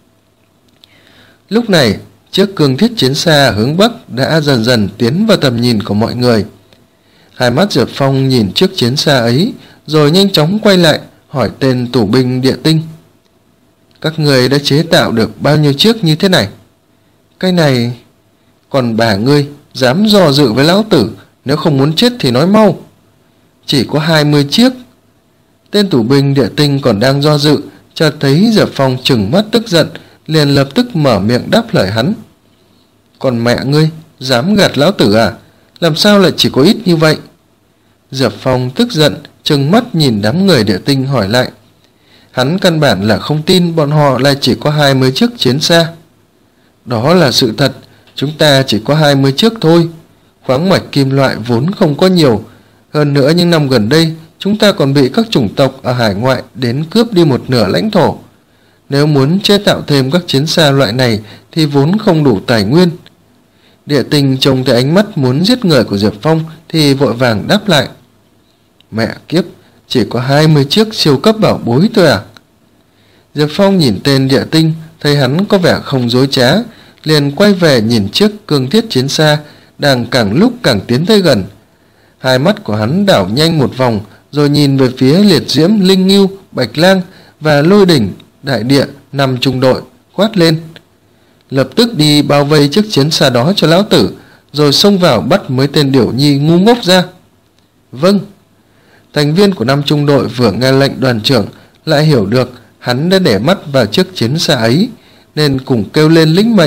Lúc này, chiếc cương thiết chiến xa hướng bắc đã dần dần tiến vào tầm nhìn của mọi người. Hai mắt Diệp Phong nhìn chiếc chiến xa ấy, rồi nhanh chóng quay lại hỏi tên tù binh địa tinh. Các người đã chế tạo được bao nhiêu chiếc như thế này? Cái này... Còn bà ngươi dám dò dự với lão tử, nếu không muốn chết thì nói mau. Chỉ có hai mươi chiếc. Tên tù binh địa tinh còn đang do dự, chợt thấy Diệp Phong trừng mắt tức giận, liền lập tức mở miệng đáp lời hắn. Còn mẹ ngươi dám gạt lão tử à? Làm sao lại chỉ có ít như vậy? Diệp Phong tức giận, trừng mắt nhìn đám người địa tinh hỏi lại. Hắn căn bản là không tin bọn họ lại chỉ có hai mươi chiếc chiến xa. Đó là sự thật, chúng ta chỉ có hai mươi chiếc thôi. Khoáng mạch kim loại vốn không có nhiều. Hơn nữa những năm gần đây, chúng ta còn bị các chủng tộc ở hải ngoại đến cướp đi một nửa lãnh thổ. Nếu muốn chế tạo thêm các chiến xa loại này thì vốn không đủ tài nguyên. Địa tinh trông thấy ánh mắt muốn giết người của Diệp Phong thì vội vàng đáp lại. Mẹ kiếp, chỉ có hai mươi chiếc siêu cấp bảo bối thôi à? Diệp Phong nhìn tên địa tinh, thấy hắn có vẻ không dối trá, liền quay về nhìn chiếc cương thiết chiến xa đang càng lúc càng tiến tới gần. Hai mắt của hắn đảo nhanh một vòng, rồi nhìn về phía liệt diễm, linh ngưu, bạch lang và lôi đỉnh, đại địa, năm trung đội, quát lên. Lập tức đi bao vây chiếc chiến xa đó cho lão tử, rồi xông vào bắt mấy tên điểu nhi ngu ngốc ra. Vâng. Thành viên của năm trung đội vừa nghe lệnh đoàn trưởng lại hiểu được hắn đã để mắt vào chiếc chiến xa ấy, nên cùng kêu lên lĩnh mệnh,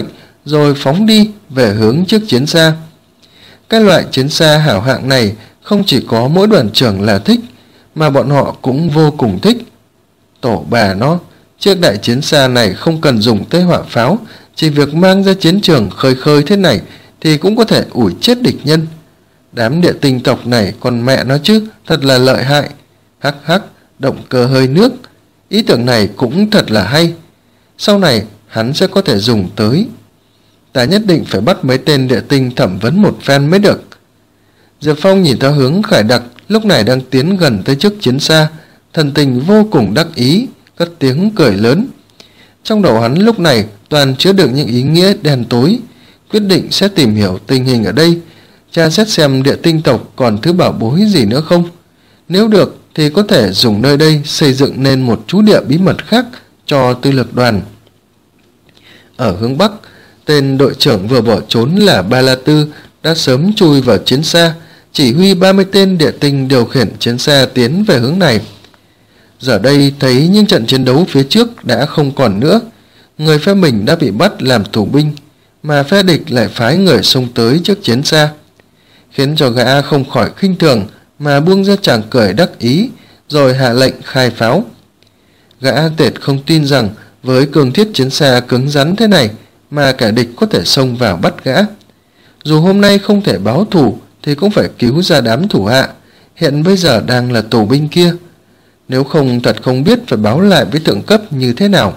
rồi phóng đi về hướng chiếc chiến xa. Cái loại chiến xa hảo hạng này không chỉ có mỗi đoàn trưởng là thích, mà bọn họ cũng vô cùng thích. Tổ bà nó, chiếc đại chiến xa này không cần dùng tới hỏa pháo, chỉ việc mang ra chiến trường khơi khơi thế này thì cũng có thể ủi chết địch nhân. Đám địa tinh tộc này còn mẹ nó chứ, thật là lợi hại. Hắc hắc, động cơ hơi nước, ý tưởng này cũng thật là hay. Sau này hắn sẽ có thể dùng tới. Ta nhất định phải bắt mấy tên địa tinh thẩm vấn một phen mới được. Diệp Phong nhìn theo hướng Khải Đặc lúc này đang tiến gần tới trước chiến xa, thần tình vô cùng đắc ý, cất tiếng cười lớn. Trong đầu hắn lúc này toàn chứa đựng những ý nghĩa đen tối, quyết định sẽ tìm hiểu tình hình ở đây, tra xét xem địa tinh tộc còn thứ bảo bối gì nữa không. Nếu được thì có thể dùng nơi đây xây dựng nên một trú địa bí mật khác cho tư lược đoàn. Ở hướng Bắc, tên đội trưởng vừa bỏ trốn là Ba La Tư đã sớm chui vào chiến xa, chỉ huy ba mươi tên địa tinh điều khiển chiến xa tiến về hướng này. Giờ đây thấy những trận chiến đấu phía trước đã không còn nữa, người phe mình đã bị bắt làm tù binh, mà phe địch lại phái người xông tới trước chiến xa, khiến cho gã không khỏi khinh thường mà buông ra tràng cười đắc ý, rồi hạ lệnh khai pháo. Gã tuyệt không tin rằng với cường thiết chiến xa cứng rắn thế này mà kẻ địch có thể xông vào bắt gã. Dù hôm nay không thể báo thù thì cũng phải cứu ra đám thủ hạ hiện bây giờ đang là tù binh kia, nếu không thật không biết phải báo lại với thượng cấp như thế nào.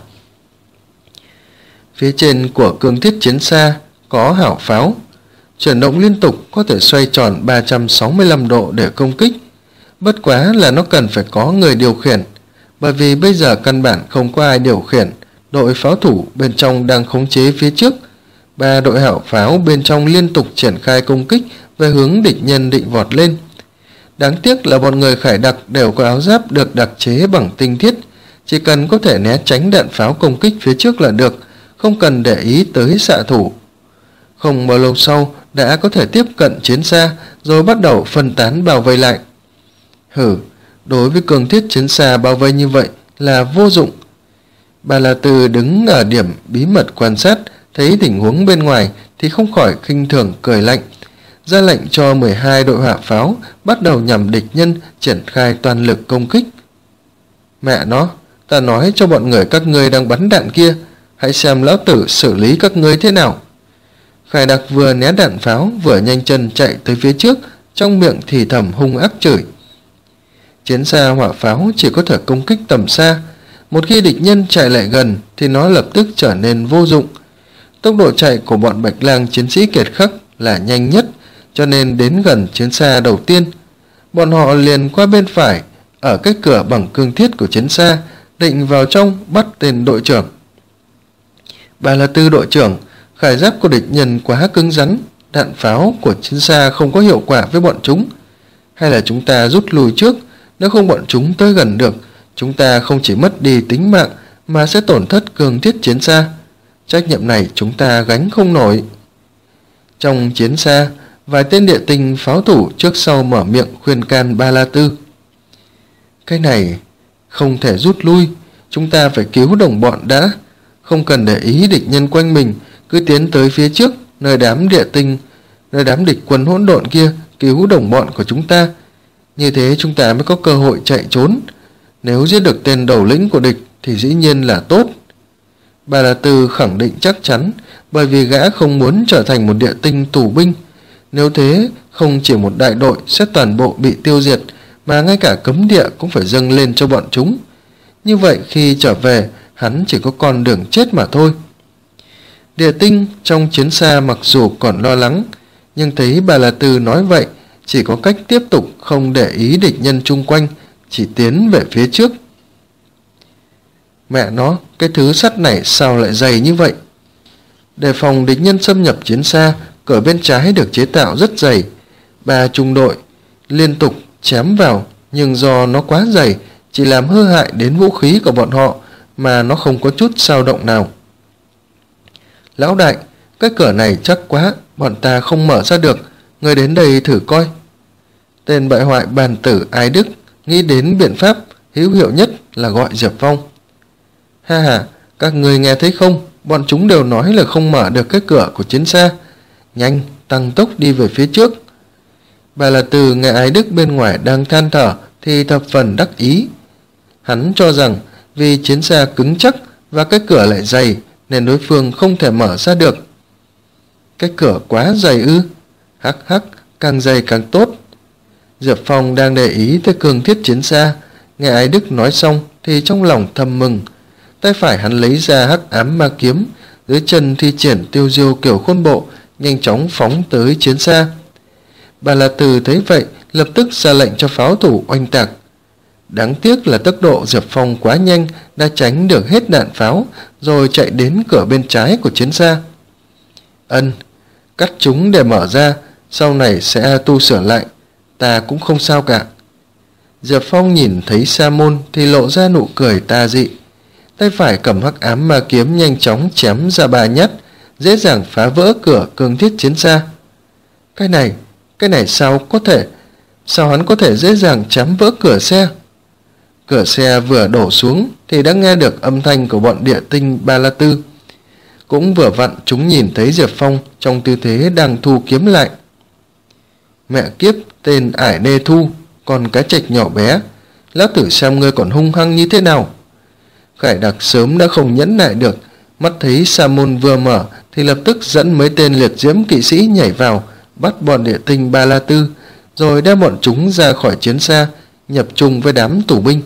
Phía trên của cường thiết chiến xa có hảo pháo, chuyển động liên tục, có thể xoay tròn ba trăm sáu mươi lăm độ để công kích. Bất quá là nó cần phải có người điều khiển, bởi vì bây giờ căn bản không có ai điều khiển. Đội pháo thủ bên trong đang khống chế phía trước, ba đội hảo pháo bên trong liên tục triển khai công kích về hướng địch nhân định vọt lên. Đáng tiếc là bọn người Khải Đặc đều có áo giáp được đặc chế bằng tinh thiết, chỉ cần có thể né tránh đạn pháo công kích phía trước là được, không cần để ý tới xạ thủ. Không bao lâu sau đã có thể tiếp cận chiến xa, rồi bắt đầu phân tán bao vây lại. Hử, đối với cường thiết chiến xa bao vây như vậy là vô dụng. Bà La Tư đứng ở điểm bí mật quan sát, thấy tình huống bên ngoài thì không khỏi khinh thường cười lạnh, ra lệnh cho mười hai đội hỏa pháo bắt đầu nhằm địch nhân triển khai toàn lực công kích. Mẹ nó, ta nói cho bọn người các ngươi đang bắn đạn kia, hãy xem lão tử xử lý các ngươi thế nào. Khải Đặc vừa né đạn pháo vừa nhanh chân chạy tới phía trước, trong miệng thì thầm hung ác chửi. Chiến xa hỏa pháo chỉ có thể công kích tầm xa, một khi địch nhân chạy lại gần thì nó lập tức trở nên vô dụng. Tốc độ chạy của bọn Bạch Lang chiến sĩ kiệt khắc là nhanh nhất, cho nên đến gần chiến xa đầu tiên, bọn họ liền qua bên phải ở cái cửa bằng cương thiết của chiến xa, định vào trong bắt tên đội trưởng. Bà là Tư đội trưởng, khải giáp của địch nhân quá cứng rắn, đạn pháo của chiến xa không có hiệu quả với bọn chúng. Hay là chúng ta rút lui trước, nếu không bọn chúng tới gần được, chúng ta không chỉ mất đi tính mạng mà sẽ tổn thất cường thiết chiến xa. Trách nhiệm này chúng ta gánh không nổi. Trong chiến xa, vài tên địa tinh pháo thủ trước sau mở miệng khuyên can Ba La Tư. Cái này không thể rút lui, chúng ta phải cứu đồng bọn đã, không cần để ý địch nhân quanh mình, cứ tiến tới phía trước, nơi đám địa tinh, nơi đám địch quân hỗn độn kia cứu đồng bọn của chúng ta. Như thế chúng ta mới có cơ hội chạy trốn. Nếu giết được tên đầu lĩnh của địch thì dĩ nhiên là tốt. Bà La Tư khẳng định chắc chắn, bởi vì gã không muốn trở thành một địa tinh tù binh. Nếu thế, không chỉ một đại đội sẽ toàn bộ bị tiêu diệt, mà ngay cả cấm địa cũng phải dâng lên cho bọn chúng. Như vậy khi trở về, hắn chỉ có con đường chết mà thôi. Địa tinh trong chiến xa mặc dù còn lo lắng, nhưng thấy Bà La Tư nói vậy, chỉ có cách tiếp tục không để ý địch nhân chung quanh, chỉ tiến về phía trước. Mẹ nó, cái thứ sắt này sao lại dày như vậy? Đề phòng địch nhân xâm nhập chiến xa, cửa bên trái được chế tạo rất dày. Ba trung đội liên tục chém vào, nhưng do nó quá dày, chỉ làm hư hại đến vũ khí của bọn họ, mà nó không có chút dao động nào. Lão đại, cái cửa này chắc quá, bọn ta không mở ra được, người đến đây thử coi. Tên bại hoại bàn tử Ái Đức nghĩ đến biện pháp hữu hiệu nhất là gọi Diệp Phong. Ha ha, các người nghe thấy không, bọn chúng đều nói là không mở được cái cửa của chiến xa. Nhanh, tăng tốc đi về phía trước. Bà là Từ nghe Ái Đức bên ngoài đang than thở thì thập phần đắc ý. Hắn cho rằng vì chiến xa cứng chắc và cái cửa lại dày nên đối phương không thể mở ra được. Cái cửa quá dày ư? Hắc hắc, càng dày càng tốt. Diệp Phong đang để ý tới cương thiết chiến xa, nghe Ái Đức nói xong thì trong lòng thầm mừng. Tay phải hắn lấy ra Hắc Ám Ma Kiếm, dưới chân thi triển Tiêu Diêu Kiểu Khôn Bộ, nhanh chóng phóng tới chiến xa. Bà là Từ thấy vậy lập tức ra lệnh cho pháo thủ oanh tạc. Đáng tiếc là tốc độ Diệp Phong quá nhanh, đã tránh được hết đạn pháo rồi chạy đến cửa bên trái của chiến xa. Ân, cắt chúng để mở ra, sau này sẽ tu sửa lại, ta cũng không sao cả. Diệp Phong nhìn thấy Sa Môn thì lộ ra nụ cười tà dị. Tay phải cầm Hắc Ám Ma Kiếm nhanh chóng chém ra ba nhát, dễ dàng phá vỡ cửa cương thiết chiến xa. Cái này, cái này sao có thể, sao hắn có thể dễ dàng chém vỡ cửa xe? Cửa xe vừa đổ xuống thì đã nghe được âm thanh của bọn địa tinh Ba La Tư. Cũng vừa vặn chúng nhìn thấy Diệp Phong trong tư thế đang thu kiếm lại. Mẹ kiếp, tên Ải Nê Thu, còn cá trạch nhỏ bé, lão tử xem ngươi còn hung hăng như thế nào. Khải Đặc sớm đã không nhẫn nại được, mắt thấy Sa Môn vừa mở thì lập tức dẫn mấy tên liệt diễm kỵ sĩ nhảy vào, bắt bọn địa tinh Ba La Tư, rồi đem bọn chúng ra khỏi chiến xa, nhập chung với đám tù binh.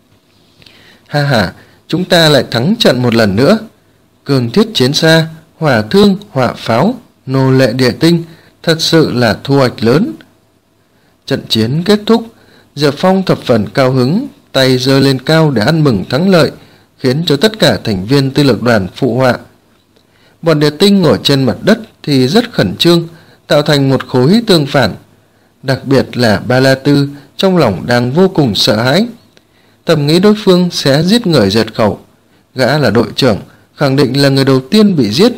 Ha ha, chúng ta lại thắng trận một lần nữa. Cường thiết chiến xa, hỏa thương, hỏa pháo, nô lệ địa tinh, thật sự là thu hoạch lớn. Trận chiến kết thúc, Diệp Phong thập phần cao hứng, tay giơ lên cao để ăn mừng thắng lợi, khiến cho tất cả thành viên tư lược đoàn phụ họa. Bọn địa tinh ngồi trên mặt đất thì rất khẩn trương, tạo thành một khối tương phản. Đặc biệt là Ba La Tư trong lòng đang vô cùng sợ hãi. Tầm nghĩ đối phương sẽ giết người diệt khẩu. Gã là đội trưởng, khẳng định là người đầu tiên bị giết.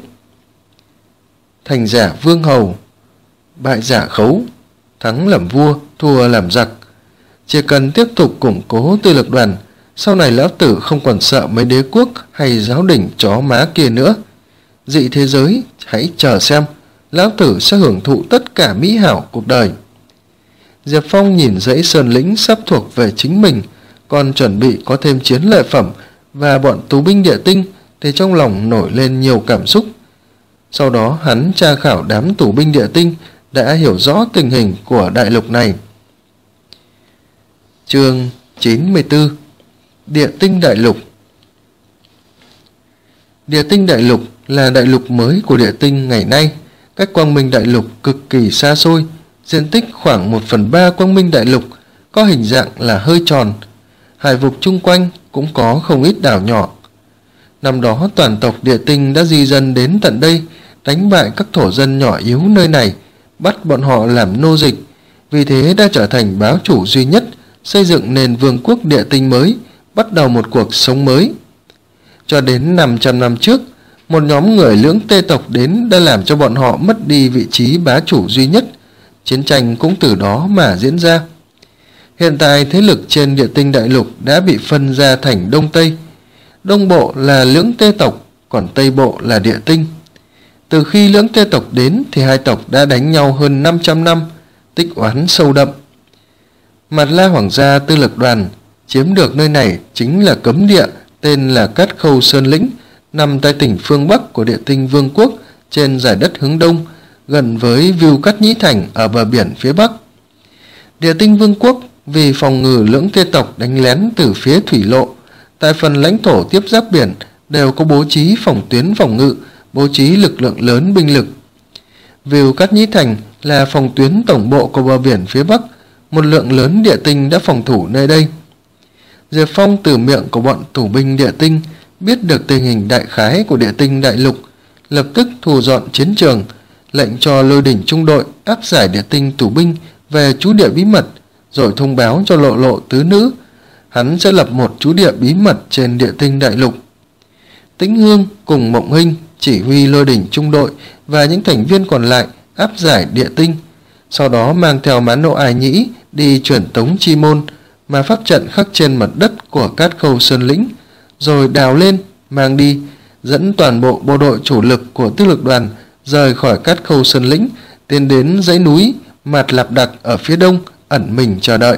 Thành giả vương hầu, bại giả khấu, thắng làm vua, thua làm giặc. Chỉ cần tiếp tục củng cố tư lược đoàn, sau này lão tử không còn sợ mấy đế quốc hay giáo đình chó má kia nữa. Dị thế giới, hãy chờ xem, lão tử sẽ hưởng thụ tất cả mỹ hảo cuộc đời. Diệp Phong nhìn dãy sơn lĩnh sắp thuộc về chính mình, còn chuẩn bị có thêm chiến lợi phẩm và bọn tù binh địa tinh thì trong lòng nổi lên nhiều cảm xúc. Sau đó hắn tra khảo đám tù binh địa tinh, đã hiểu rõ tình hình của đại lục này. Chương chín mươi tư. Địa tinh đại lục. Địa tinh đại lục là đại lục mới của địa tinh ngày nay, cách Quang Minh đại lục cực kỳ xa xôi, diện tích khoảng một phần ba Quang Minh đại lục, có hình dạng là hơi tròn. Hải vực chung quanh cũng có không ít đảo nhỏ. Năm đó toàn tộc địa tinh đã di dân đến tận đây, đánh bại các thổ dân nhỏ yếu nơi này, bắt bọn họ làm nô dịch, vì thế đã trở thành bá chủ duy nhất, xây dựng nền vương quốc địa tinh mới, bắt đầu một cuộc sống mới. Cho đến năm trăm năm trước, một nhóm người lưỡng tê tộc đến đã làm cho bọn họ mất đi vị trí bá chủ duy nhất. Chiến tranh cũng từ đó mà diễn ra. Hiện tại thế lực trên địa tinh đại lục đã bị phân ra thành Đông Tây. Đông bộ là lưỡng tê tộc, còn Tây bộ là địa tinh. Từ khi lưỡng tê tộc đến thì hai tộc đã đánh nhau hơn năm trăm năm, tích oán sâu đậm. Mặt La Hoàng gia tư lực đoàn chiếm được nơi này chính là cấm địa tên là Cát Khâu Sơn Lĩnh, nằm tại tỉnh phương Bắc của địa tinh vương quốc trên giải đất hướng Đông, gần với Viu Cát Nhĩ Thành ở bờ biển phía Bắc. Địa tinh vương quốc vì phòng ngừa lưỡng tê tộc đánh lén từ phía thủy lộ, tại phần lãnh thổ tiếp giáp biển đều có bố trí phòng tuyến phòng ngự, bố trí lực lượng lớn binh lực. Viu Cát Nhĩ Thành là phòng tuyến tổng bộ của bờ biển phía Bắc, một lượng lớn địa tinh đã phòng thủ nơi đây. Diệp Phong từ miệng của bọn tù binh địa tinh biết được tình hình đại khái của địa tinh đại lục, lập tức thu dọn chiến trường, lệnh cho Lôi Đỉnh trung đội áp giải địa tinh tù binh về trú địa bí mật, rồi thông báo cho Lộ Lộ tứ nữ, hắn sẽ lập một trú địa bí mật trên địa tinh đại lục. Tĩnh Hương cùng Mộng Hinh chỉ huy Lôi Đỉnh trung đội và những thành viên còn lại áp giải địa tinh, sau đó mang theo Mãn Nộ Ai Nhĩ đi truyền tống chi môn mà pháp trận khắc trên mặt đất của Cát Khâu Sơn Lĩnh, rồi đào lên mang đi, dẫn toàn bộ bộ đội chủ lực của Tư Lược Đoàn rời khỏi Cát Khâu Sơn lĩnh, tiến đến dãy núi Mạt Lạp Đặc ở phía đông ẩn mình chờ đợi.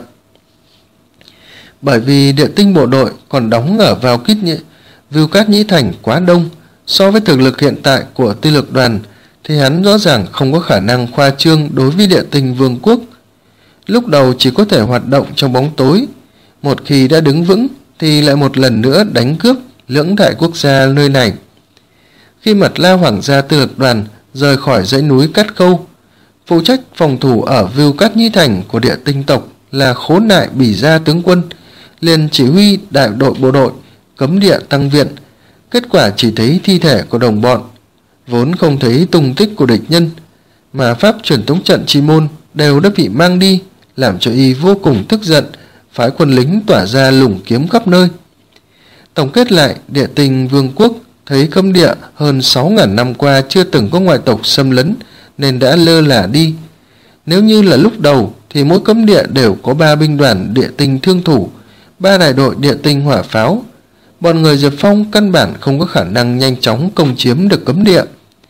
Bởi vì Địa Tinh bộ đội còn đóng ở vào Kít Nhĩ, Viu Cát Nhĩ Thành quá đông, so với thực lực hiện tại của Tư Lược Đoàn thì hắn rõ ràng không có khả năng khoa trương đối với Địa Tinh Vương quốc. Lúc đầu chỉ có thể hoạt động trong bóng tối, một khi đã đứng vững thì lại một lần nữa đánh cướp lưỡng đại quốc gia nơi này. Khi Mật La Hoàng gia Tư Lược Đoàn rời khỏi dãy núi Cát Khâu, phụ trách phòng thủ ở Viu Cát Nhĩ Thành của Địa Tinh tộc là Khốn Nại Bỉ Gia tướng quân liền chỉ huy đại đội bộ đội cấm địa tăng viện. Kết quả chỉ thấy thi thể của đồng bọn, vốn không thấy tung tích của địch nhân, mà pháp truyền tống trận chi môn đều đã bị mang đi, làm cho y vô cùng tức giận, phái quân lính tỏa ra lùng kiếm khắp nơi. Tổng kết lại, Địa Tinh Vương quốc thấy cấm địa hơn sáu nghìn năm qua chưa từng có ngoại tộc xâm lấn nên đã lơ là đi. Nếu như là lúc đầu thì mỗi cấm địa đều có ba binh đoàn Địa Tinh thương thủ, ba đại đội Địa Tinh hỏa pháo. Bọn người Diệp Phong căn bản không có khả năng nhanh chóng công chiếm được cấm địa.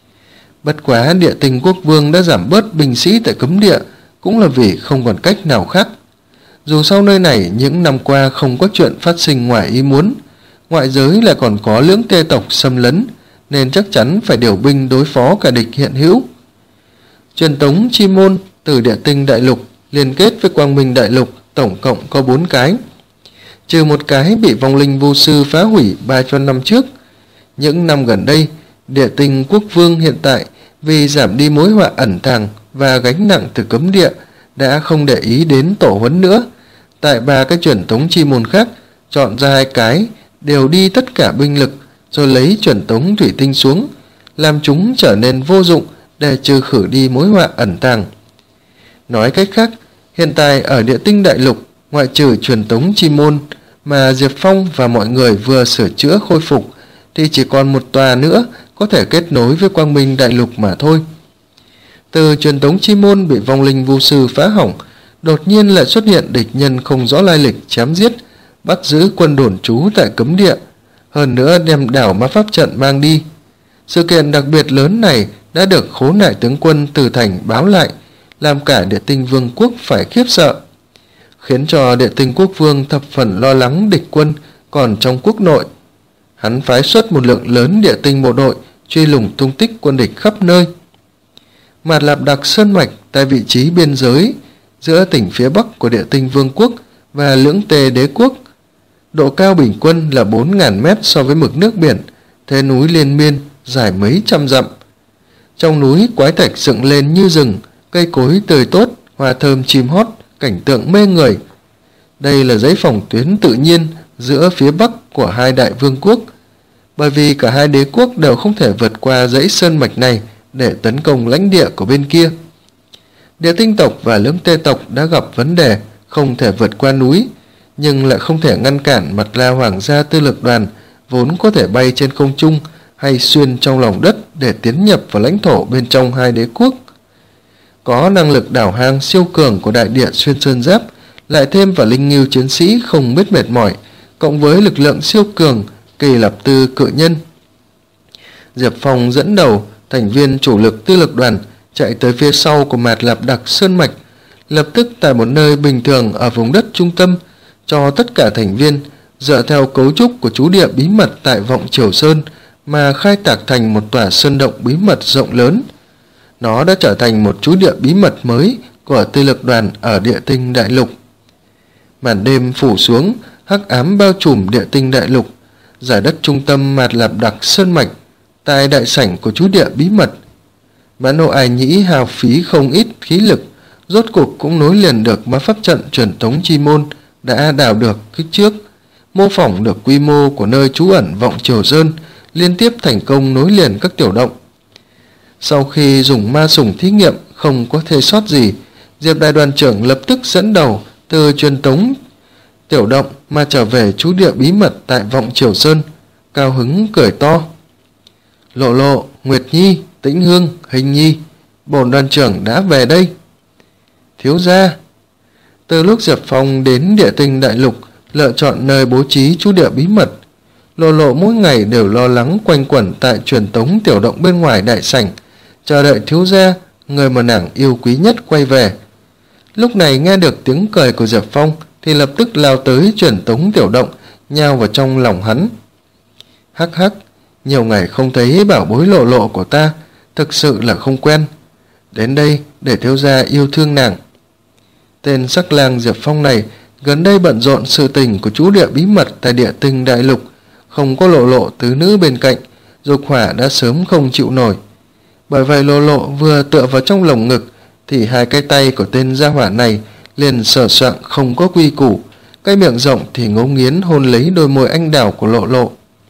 Bất quá Địa Tinh quốc vương đã giảm bớt binh sĩ tại cấm địa cũng là vì không còn cách nào khác. Dù sau nơi này những năm qua không có chuyện phát sinh ngoài ý muốn, ngoại giới lại còn có lưỡng tê tộc xâm lấn, nên chắc chắn phải điều binh đối phó cả địch hiện hữu. Truyền tống chi môn từ Địa Tinh đại lục liên kết với Quang Minh đại lục tổng cộng có bốn cái, trừ một cái bị vong linh vô sư phá hủy ba trăm năm trước. Những năm gần đây, Địa Tinh quốc vương hiện tại vì giảm đi mối họa ẩn tàng và gánh nặng từ cấm địa đã không để ý đến tổ huấn nữa. Tại ba cái truyền tống chi môn khác chọn ra hai cái, đều đi tất cả binh lực rồi lấy truyền tống thủy tinh xuống, làm chúng trở nên vô dụng để trừ khử đi mối họa ẩn tàng. Nói cách khác, hiện tại ở Địa Tinh đại lục, ngoại trừ truyền tống chi môn mà Diệp Phong và mọi người vừa sửa chữa khôi phục thì chỉ còn một tòa nữa có thể kết nối với Quang Minh đại lục mà thôi. Từ truyền tống chi môn bị vong linh vu sư phá hỏng, đột nhiên lại xuất hiện địch nhân không rõ lai lịch chém giết, bắt giữ quân đồn trú tại cấm địa, hơn nữa đem đảo ma pháp trận mang đi. Sự kiện đặc biệt lớn này đã được Khốn Nại tướng quân từ thành báo lại, làm cả Địa Tinh Vương quốc phải khiếp sợ, khiến cho Địa Tinh quốc vương thập phần lo lắng địch quân còn trong quốc nội. Hắn phái xuất một lượng lớn Địa Tinh bộ đội truy lùng tung tích quân địch khắp nơi. Mạt Lạp Đặc sơn mạch tại vị trí biên giới giữa tỉnh phía bắc của Địa Tinh Vương quốc và Lưỡng Tê đế quốc. Độ cao bình quân là bốn nghìn mét so với mực nước biển, thế núi liên miên dài mấy trăm dặm. Trong núi quái thạch dựng lên như rừng, cây cối tươi tốt, hoa thơm chim hót, cảnh tượng mê người. Đây là dãy phòng tuyến tự nhiên giữa phía bắc của hai đại vương quốc, bởi vì cả hai đế quốc đều không thể vượt qua dãy sơn mạch này để tấn công lãnh địa của bên kia. Địa Tinh tộc và Lưỡng Tê tộc đã gặp vấn đề không thể vượt qua núi, nhưng lại không thể ngăn cản Mật La Hoàng gia Tư Lược Đoàn vốn có thể bay trên không trung hay xuyên trong lòng đất để tiến nhập vào lãnh thổ bên trong hai đế quốc. Có năng lực đảo hang siêu cường của đại địa xuyên sơn giáp, lại thêm vào linh ngưu chiến sĩ không biết mệt mỏi, cộng với lực lượng siêu cường Kỳ Lập Tư cự nhân. Diệp Phong dẫn đầu thành viên chủ lực Tư Lược Đoàn chạy tới phía sau của Mạt Lạp Đặc sơn mạch, lập tức tại một nơi bình thường ở vùng đất trung tâm cho tất cả thành viên dựa theo cấu trúc của trú địa bí mật tại Vọng Triều Sơn mà khai tạc thành một tòa sơn động bí mật rộng lớn. Nó đã trở thành một trú địa bí mật mới của Tư Lược Đoàn ở Địa Tinh đại lục. Màn đêm phủ xuống, hắc ám bao trùm Địa Tinh đại lục, giải đất trung tâm Mạt Lạp Đặc sơn mạch, tại đại sảnh của trú địa bí mật. Mã Nô Ai Nhĩ hao phí không ít khí lực, rốt cuộc cũng nối liền được ma pháp trận truyền tống chi môn đã đào được kích trước, mô phỏng được quy mô của nơi trú ẩn Vọng Triều Sơn, liên tiếp thành công nối liền các tiểu động. Sau khi dùng ma sủng thí nghiệm không có thê sót gì, Diệp đại đoàn trưởng lập tức dẫn đầu từ truyền tống tiểu động mà trở về trú địa bí mật tại Vọng Triều Sơn, cao hứng cười to. Lộ Lộ, Nguyệt Nhi, Tĩnh Hương, Hình Nhi, bổn đoàn trưởng đã về đây. Thiếu gia. Từ lúc Diệp Phong đến Địa Tinh đại lục lựa chọn nơi bố trí trú địa bí mật, Lộ Lộ mỗi ngày đều lo lắng quanh quẩn tại truyền tống tiểu động bên ngoài đại sảnh, chờ đợi thiếu gia, người mà nàng yêu quý nhất quay về. Lúc này nghe được tiếng cười của Diệp Phong thì lập tức lao tới truyền tống tiểu động, nhào vào trong lòng hắn. Hắc hắc, nhiều ngày không thấy bảo bối Lộ Lộ của ta, thực sự là không quen. Đến đây để thiếu gia yêu thương nàng. Tên sắc lang Diệp Phong này gần đây bận rộn sự tình của chú địa bí mật tại địa tinh đại lục, không có Lộ Lộ tứ nữ bên cạnh, dục hỏa đã sớm không chịu nổi. Bởi vậy Lộ Lộ vừa tựa vào trong lồng ngực thì hai cái tay của tên gia hỏa này liền sờ soạng không có quy củ, cái miệng rộng thì ngấu nghiến hôn lấy đôi môi anh đào của Lộ Lộ.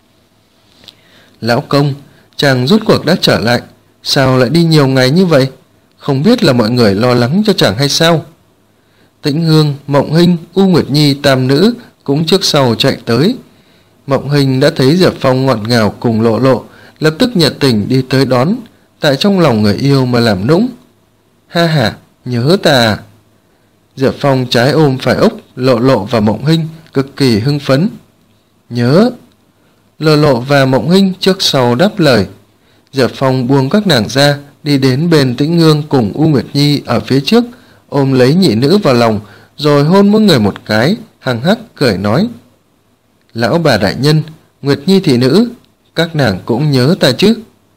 Lão công, chàng rút cuộc đã trở lại, sao lại đi nhiều ngày như vậy? Không biết là mọi người lo lắng cho chàng hay sao? Tĩnh Hương, Mộng Hinh, U Nguyệt Nhi tam nữ cũng trước sau chạy tới. Mộng Hinh đã thấy Diệp Phong ngọt ngào cùng Lộ Lộ, lập tức nhiệt tình đi tới đón, tại trong lòng người yêu mà làm nũng. Ha ha, nhớ ta à? Diệp Phong trái ôm phải ốc Lộ Lộ và Mộng Hinh, cực kỳ hưng phấn. Nhớ. Lộ Lộ và Mộng Hinh trước sau đáp lời. Diệp Phong buông các nàng ra, đi đến bên Tĩnh Hương cùng U Nguyệt Nhi ở phía trước, ôm lấy nhị nữ vào lòng, rồi hôn mỗi người một cái, hằng hắc cười nói. Lão bà đại nhân, Nguyệt Nhi thị nữ, các nàng cũng nhớ ta chứ?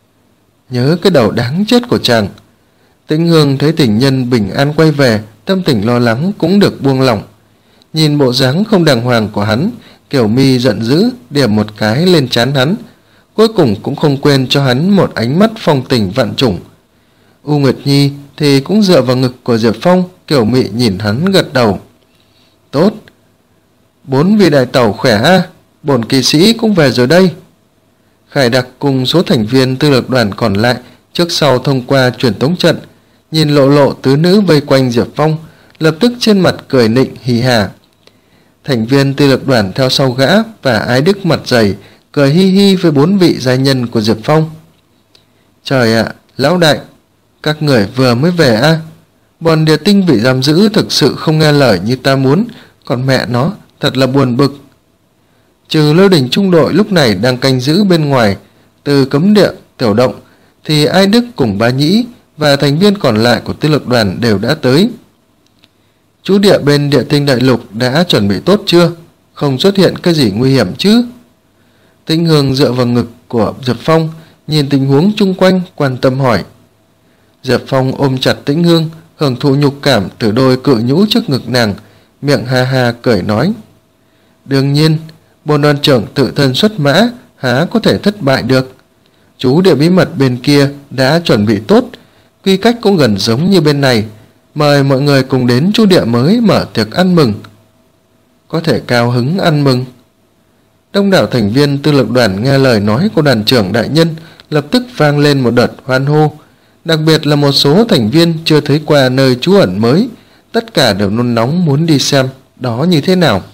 Nhớ cái đầu đáng chết của chàng. Tĩnh Hương thấy tình nhân bình an quay về, tâm tình lo lắng cũng được buông lỏng. Nhìn bộ dáng không đàng hoàng của hắn, Kiều Mi giận dữ điểm một cái lên trán hắn, cuối cùng cũng không quên cho hắn một ánh mắt phong tình vạn trùng. U Nguyệt Nhi thì cũng dựa vào ngực của Diệp Phong, Kiều Mị nhìn hắn gật đầu. Tốt, bốn vị đại tẩu khỏe a, bổn kỳ sĩ cũng về rồi đây. Khải Đặc cùng số thành viên tư lực đoàn còn lại trước sau thông qua truyền tống trận, nhìn Lộ Lộ tứ nữ vây quanh Diệp Phong, lập tức trên mặt cười nịnh hì hà. Thành viên tư lực đoàn theo sau gã và Ái Đức mặt dày cười hi hi với bốn vị gia nhân của Diệp Phong. Trời ạ, lão đại, các người vừa mới về a à? Bọn địa tinh bị giam giữ thực sự không nghe lời như ta muốn, còn mẹ nó thật là buồn bực. Trừ Lôi Đình trung đội lúc này đang canh giữ bên ngoài từ cấm địa tiểu động, thì Ai Đức cùng Bá Nhĩ và thành viên còn lại của tư lực đoàn đều đã tới. Chú địa bên địa tinh đại lục đã chuẩn bị tốt chưa? Không xuất hiện cái gì nguy hiểm chứ? Tĩnh Hương dựa vào ngực của Diệp Phong, nhìn tình huống chung quanh quan tâm hỏi. Diệp Phong ôm chặt Tĩnh Hương, hưởng thụ nhục cảm từ đôi cự nhũ trước ngực nàng, miệng ha ha cười nói. Đương nhiên, bổn đoàn trưởng tự thân xuất mã, há có thể thất bại được. Chú địa bí mật bên kia đã chuẩn bị tốt, quy cách cũng gần giống như bên này. Mời mọi người cùng đến chú địa mới mở tiệc ăn mừng. Có thể cao hứng ăn mừng. Đông đảo thành viên tư lực đoàn nghe lời nói của đoàn trưởng đại nhân, lập tức vang lên một đợt hoan hô. Đặc biệt là một số thành viên chưa thấy qua nơi trú ẩn mới, tất cả đều nôn nóng muốn đi xem đó như thế nào.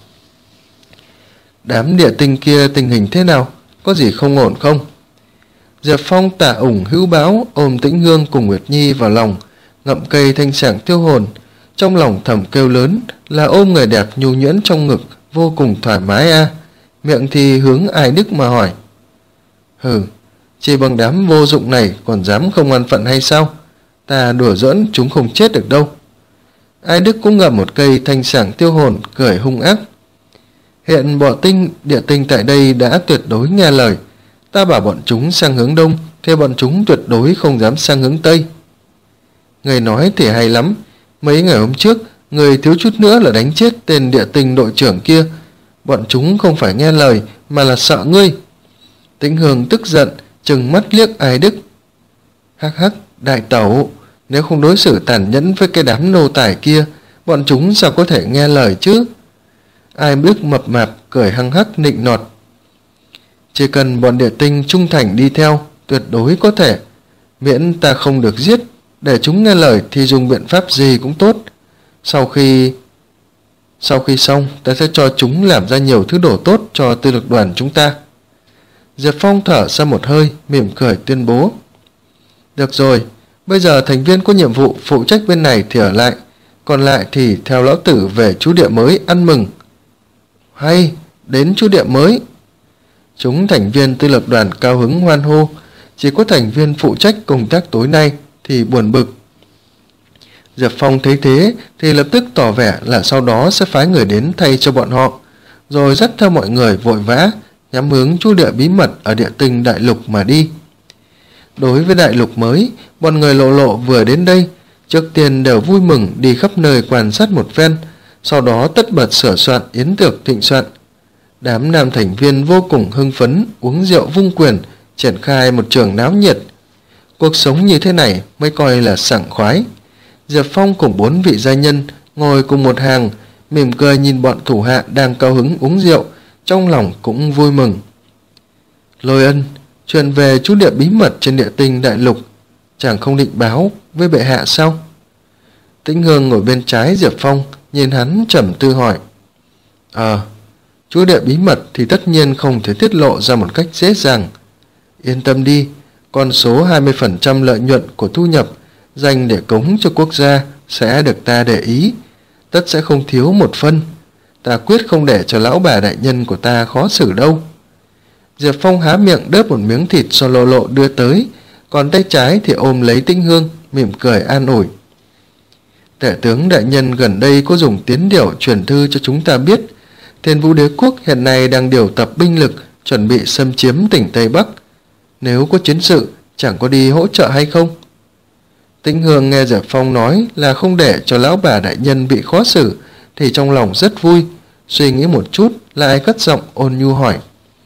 Đám địa tinh kia tình hình thế nào? Có gì không ổn không? Diệp Phong tả ủng hữu báo ôm Tĩnh Hương cùng Nguyệt Nhi vào lòng, ngậm cây thanh sảng tiêu hồn, trong lòng thầm kêu lớn là ôm người đẹp nhu nhuyễn trong ngực vô cùng thoải mái a. À. Miệng thì hướng Ai Đức mà hỏi. Hừ, chỉ bằng đám vô dụng này còn dám không ăn phận hay sao? Ta đùa giỡn chúng không chết được đâu. Ai Đức cũng ngậm một cây thanh sảng tiêu hồn, cười hung ác. Hiện bọn tinh địa tinh tại đây đã tuyệt đối nghe lời, ta bảo bọn chúng sang hướng đông thì bọn chúng tuyệt đối không dám sang hướng tây. Người nói thì hay lắm, mấy ngày hôm trước người thiếu chút nữa là đánh chết tên địa tinh đội trưởng kia. Bọn chúng không phải nghe lời mà là sợ ngươi. Tĩnh Hương tức giận trừng mắt liếc Ai Đức. Hắc hắc, đại tẩu, nếu không đối xử tàn nhẫn với cái đám nô tài kia, bọn chúng sao có thể nghe lời chứ? Ai Đức mập mạp cười hăng hắc nịnh nọt. Chỉ cần bọn địa tinh trung thành đi theo, tuyệt đối có thể. Miễn ta không được giết, để chúng nghe lời thì dùng biện pháp gì cũng tốt. Sau khi Sau khi xong, ta sẽ cho chúng làm ra nhiều thứ đồ tốt cho tư lực đoàn chúng ta. Diệp Phong thở ra một hơi, mỉm cười tuyên bố. Được rồi, bây giờ thành viên có nhiệm vụ phụ trách bên này thì ở lại, còn lại thì theo lão tử về chú địa mới ăn mừng. Hay, đến chú địa mới. Chúng thành viên tư lược đoàn cao hứng hoan hô, chỉ có thành viên phụ trách công tác tối nay thì buồn bực. Diệp Phong thấy thế thì lập tức tỏ vẻ là sau đó sẽ phái người đến thay cho bọn họ, rồi dắt theo mọi người vội vã nhắm hướng trú địa bí mật ở địa tinh đại lục mà đi. Đối với đại lục mới, bọn người Lộ Lộ vừa đến đây, trước tiên đều vui mừng đi khắp nơi quan sát một phen, sau đó tất bật sửa soạn yến tiệc thịnh soạn. Đám nam thành viên vô cùng hưng phấn, uống rượu vung quyền, triển khai một trường náo nhiệt. Cuộc sống như thế này mới coi là sảng khoái. Diệp Phong cùng bốn vị gia nhân ngồi cùng một hàng, mỉm cười nhìn bọn thủ hạ đang cao hứng uống rượu, trong lòng cũng vui mừng. Lôi Ân, chuyện về trú địa bí mật trên địa tinh đại lục, chàng không định báo với bệ hạ sao? Tĩnh Hương ngồi bên trái Diệp Phong, nhìn hắn trầm tư hỏi. Ờ, trú địa bí mật thì tất nhiên không thể tiết lộ ra một cách dễ dàng. Yên tâm đi, con số hai mươi phần trăm lợi nhuận của thu nhập dành để cống cho quốc gia sẽ được ta để ý, tất sẽ không thiếu một phân. Ta quyết không để cho lão bà đại nhân của ta khó xử đâu. Diệp Phong há miệng đớp một miếng thịt do Lộ Lộ đưa tới, còn tay trái thì ôm lấy Tĩnh Hương, mỉm cười an ủi. Tể tướng đại nhân gần đây có dùng tiến điểu truyền thư cho chúng ta biết, Thiên Vũ Đế quốc hiện nay đang điều tập binh lực chuẩn bị xâm chiếm tỉnh Tây Bắc. Nếu có chiến sự, chẳng có đi hỗ trợ hay không? Tĩnh Hương nghe Diệp Phong nói là không để cho lão bà đại nhân bị khó xử thì trong lòng rất vui, suy nghĩ một chút lại cất giọng ôn nhu hỏi.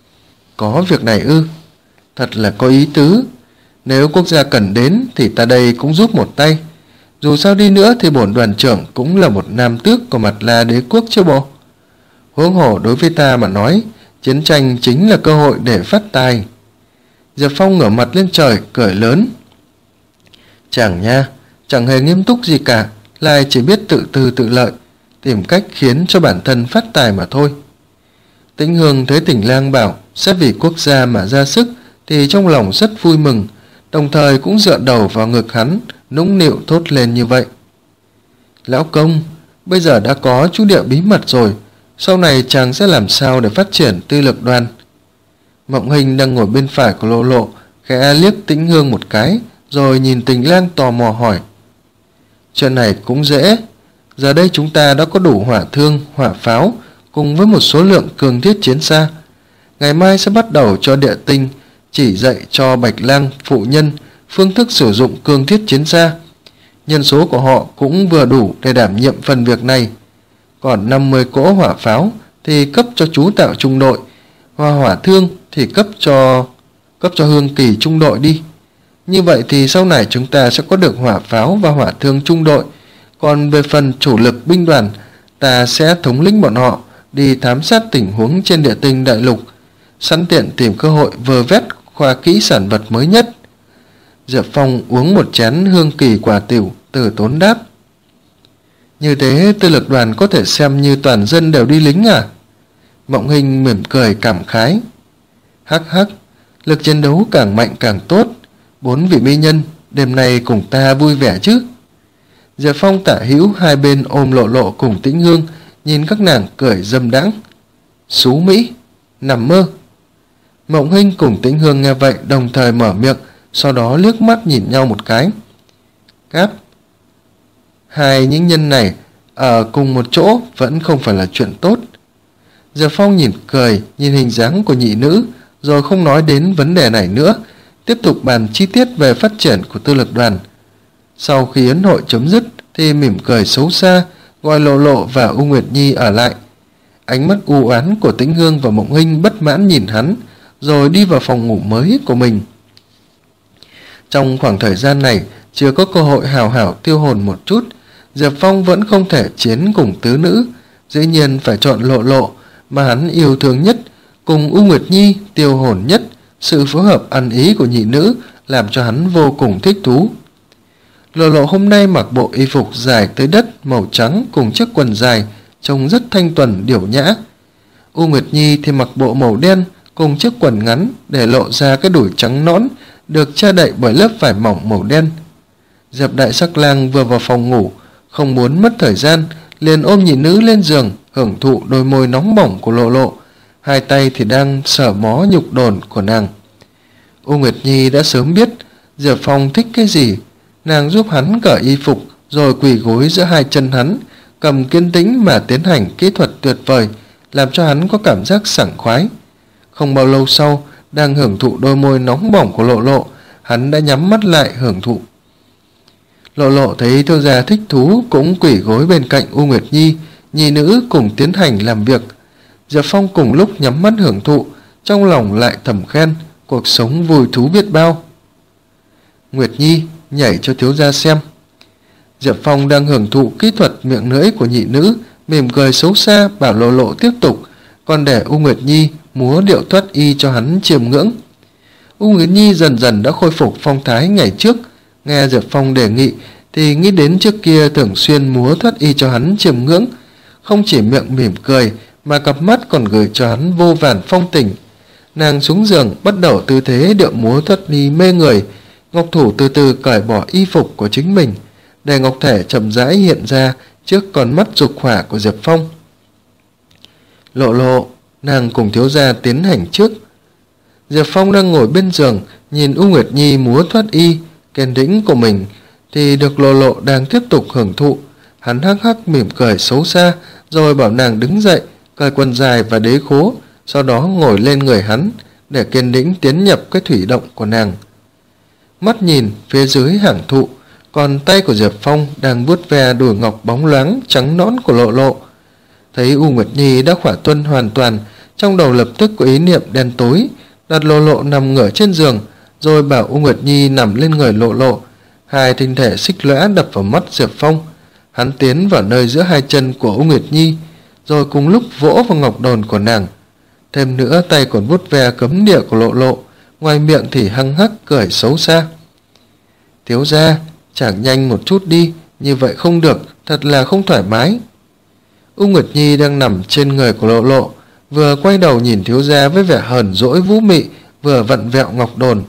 Có việc này ư? Thật là có ý tứ. Nếu quốc gia cần đến thì ta đây cũng giúp một tay. Dù sao đi nữa thì bổn đoàn trưởng cũng là một nam tước của Mặt La đế quốc chứ bộ. Huống hồ đối với ta mà nói, chiến tranh chính là cơ hội để phát tài. Diệp Phong ngửa mặt lên trời cười lớn. Chẳng nha, chẳng hề nghiêm túc gì cả, lại chỉ biết tự tư tự lợi, tìm cách khiến cho bản thân phát tài mà thôi. Tĩnh Hương thấy Tỉnh Lang bảo sẽ vì quốc gia mà ra sức thì trong lòng rất vui mừng, đồng thời cũng dựa đầu vào ngực hắn, nũng nịu thốt lên như vậy. Lão công, bây giờ đã có trú địa bí mật rồi, sau này chàng sẽ làm sao để phát triển tư lực đoàn? Mộng Hình đang ngồi bên phải của Lộ Lộ, khẽ liếc Tĩnh Hương một cái, rồi nhìn Tình Lang tò mò hỏi. Chuyện này cũng dễ, giờ đây chúng ta đã có đủ hỏa thương, hỏa pháo, cùng với một số lượng cường thiết chiến xa. Ngày mai sẽ bắt đầu cho địa tinh chỉ dạy cho Bạch Lang phụ nhân phương thức sử dụng cường thiết chiến xa. Nhân số của họ cũng vừa đủ để đảm nhiệm phần việc này. Còn năm mươi cỗ hỏa pháo thì cấp cho chú tạo trung đội, hoa hỏa thương thì cấp cho cấp cho Hương Kỳ trung đội đi. Như vậy thì sau này chúng ta sẽ có được hỏa pháo và hỏa thương trung đội. Còn về phần chủ lực binh đoàn, ta sẽ thống lĩnh bọn họ đi thám sát tình huống trên địa tinh đại lục, sẵn tiện tìm cơ hội vơ vét khoa kỹ sản vật mới nhất. Diệp Phong uống một chén Hương Kỳ quả tiểu, từ tốn đáp. Như thế tư lực đoàn có thể xem như toàn dân đều đi lính à? Mộng Hình mỉm cười cảm khái. Hắc hắc, lực chiến đấu càng mạnh càng tốt. Bốn vị mỹ nhân đêm nay cùng ta vui vẻ chứ? Diệp Phong tả hữu hai bên ôm Lộ Lộ cùng Tĩnh Hương, nhìn các nàng cười dâm đãng. Xú Mỹ, nằm mơ. Mộng Hình cùng Tĩnh Hương nghe vậy đồng thời mở miệng, sau đó liếc mắt nhìn nhau một cái. Cáp, hai những nhân này ở cùng một chỗ vẫn không phải là chuyện tốt. Diệp Phong nhìn cười, nhìn hình dáng của nhị nữ, rồi không nói đến vấn đề này nữa, tiếp tục bàn chi tiết về phát triển của tư lực đoàn. Sau khi yến hội chấm dứt thì mỉm cười xấu xa, gọi Lộ Lộ và U Nguyệt Nhi ở lại. Ánh mắt u oán của Tĩnh Hương và Mộng Hình bất mãn nhìn hắn, rồi đi vào phòng ngủ mới của mình. Trong khoảng thời gian này, chưa có cơ hội hào hảo tiêu hồn một chút, Diệp Phong vẫn không thể chiến cùng tứ nữ, dĩ nhiên phải chọn Lộ Lộ mà hắn yêu thương nhất, cùng U Nguyệt Nhi tiêu hồn nhất. Sự phối hợp ăn ý của nhị nữ làm cho hắn vô cùng thích thú. Lộ Lộ hôm nay mặc bộ y phục dài tới đất màu trắng cùng chiếc quần dài, trông rất thanh tuần điểu nhã. U Nguyệt Nhi thì mặc bộ màu đen cùng chiếc quần ngắn để lộ ra cái đùi trắng nõn, được che đậy bởi lớp vải mỏng màu đen. Diệp Đại Sắc Lang vừa vào phòng ngủ, không muốn mất thời gian, liền ôm nhị nữ lên giường, hưởng thụ đôi môi nóng bỏng của Lộ Lộ. hai tay thì đang sờ mó nhục đồn của nàng. U Nguyệt Nhi đã sớm biết Diệp Phong thích cái gì, nàng giúp hắn cởi y phục rồi quỳ gối giữa hai chân hắn, cầm kiên tĩnh mà tiến hành kỹ thuật tuyệt vời, làm cho hắn có cảm giác sảng khoái. Không bao lâu sau, đang hưởng thụ đôi môi nóng bỏng của Lộ Lộ, hắn đã nhắm mắt lại hưởng thụ. Lộ Lộ thấy thiếu gia thích thú cũng quỳ gối bên cạnh U Nguyệt Nhi, nhị nữ cùng tiến hành làm việc. Diệp Phong cùng lúc nhắm mắt hưởng thụ, trong lòng lại thầm khen cuộc sống vui thú biết bao. Nguyệt Nhi, nhảy cho thiếu gia xem. Diệp Phong đang hưởng thụ kỹ thuật miệng lưỡi của nhị nữ, mỉm cười xấu xa bảo Lộ Lộ tiếp tục, còn để U Nguyệt Nhi múa điệu thoát y cho hắn chiêm ngưỡng. U Nguyệt Nhi dần dần đã khôi phục phong thái ngày trước, nghe Diệp Phong đề nghị thì nghĩ đến trước kia thường xuyên múa thoát y cho hắn chiêm ngưỡng, không chỉ miệng mỉm cười mà cặp mắt còn gửi cho hắn vô vàn phong tình. Nàng xuống giường bắt đầu tư thế điệu múa thoát y mê người, ngọc thủ từ từ cởi bỏ y phục của chính mình, để ngọc thể chậm rãi hiện ra trước con mắt dục hỏa của Diệp Phong. Lộ Lộ, nàng cùng thiếu gia tiến hành trước. Diệp Phong đang ngồi bên giường nhìn U Nguyệt Nhi múa thoát y kiên tĩnh của mình thì được Lộ Lộ đang tiếp tục hưởng thụ. Hắn hắc hắc mỉm cười xấu xa rồi bảo nàng đứng dậy, cởi quần dài và đế khố, sau đó ngồi lên người hắn để kiên tĩnh tiến nhập cái thủy động của nàng. Mắt nhìn phía dưới hưởng thụ, còn tay của Diệp Phong đang vuốt ve đùi ngọc bóng loáng trắng nõn của Lộ Lộ. Thấy U Nguyệt Nhi đã khỏa tuân hoàn toàn, trong đầu lập tức có ý niệm đen tối, đặt Lộ Lộ nằm ngửa trên giường, rồi bảo U Nguyệt Nhi nằm lên người Lộ Lộ. Hai tinh thể xích lõa đập vào mắt Diệp Phong. Hắn tiến vào nơi giữa hai chân của U Nguyệt Nhi, rồi cùng lúc vỗ vào ngọc đồn của nàng. Thêm nữa tay còn vuốt ve cấm địa của Lộ Lộ, ngoài miệng thì hăng hắc cười xấu xa. Thiếu gia, chàng nhanh một chút đi, như vậy không được, thật là không thoải mái. U Nguyệt Nhi đang nằm trên người của Lộ Lộ, vừa quay đầu nhìn thiếu gia với vẻ hờn dỗi vũ mị, vừa vặn vẹo ngọc đồn.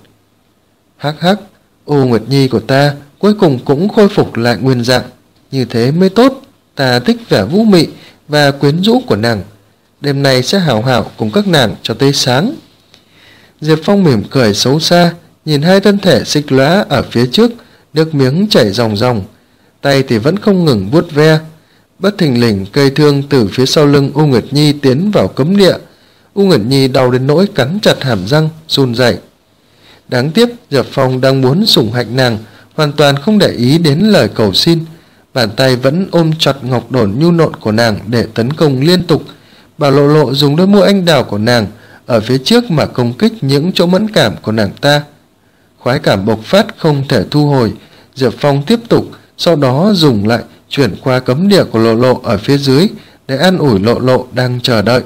Hắc hắc, U Nguyệt Nhi của ta cuối cùng cũng khôi phục lại nguyên dạng, như thế mới tốt, ta thích vẻ vũ mị và quyến rũ của nàng. Đêm nay sẽ hảo hảo cùng các nàng cho tới sáng. Diệp Phong mỉm cười xấu xa, nhìn hai thân thể xích lóa ở phía trước, nước miếng chảy ròng ròng, tay thì vẫn không ngừng vuốt ve. Bất thình lình cây thương từ phía sau lưng U Nguyệt Nhi tiến vào cấm địa. U Nguyệt Nhi đau đến nỗi cắn chặt hàm răng, run rẩy. Đáng tiếc Diệp Phong đang muốn sủng hạnh nàng, hoàn toàn không để ý đến lời cầu xin. Bàn tay vẫn ôm chặt ngọc đồn nhu nộn của nàng để tấn công liên tục, bảo Lộ Lộ dùng đôi môi anh đào của nàng ở phía trước mà công kích những chỗ mẫn cảm của nàng ta. Khoái cảm bộc phát không thể thu hồi, Diệp Phong tiếp tục, sau đó dùng lại chuyển qua cấm địa của Lộ Lộ ở phía dưới để an ủi Lộ Lộ đang chờ đợi.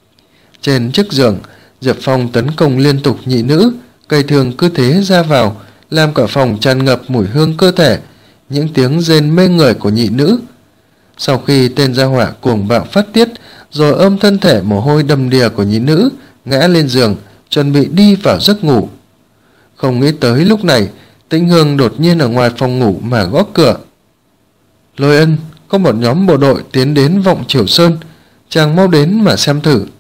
Trên chiếc giường, Diệp Phong tấn công liên tục nhị nữ, cây thương cứ thế ra vào, làm cả phòng tràn ngập mùi hương cơ thể, những tiếng rên mê người của nhị nữ. Sau khi tên gia hỏa cuồng bạo phát tiết, rồi ôm thân thể mồ hôi đầm đìa của nhị nữ, ngã lên giường, chuẩn bị đi vào giấc ngủ. Không nghĩ tới lúc này, Tĩnh Hương đột nhiên ở ngoài phòng ngủ mà gõ cửa. Lôi Ân, có một nhóm bộ đội tiến đến Vọng Triều Sơn, chàng mau đến mà xem thử.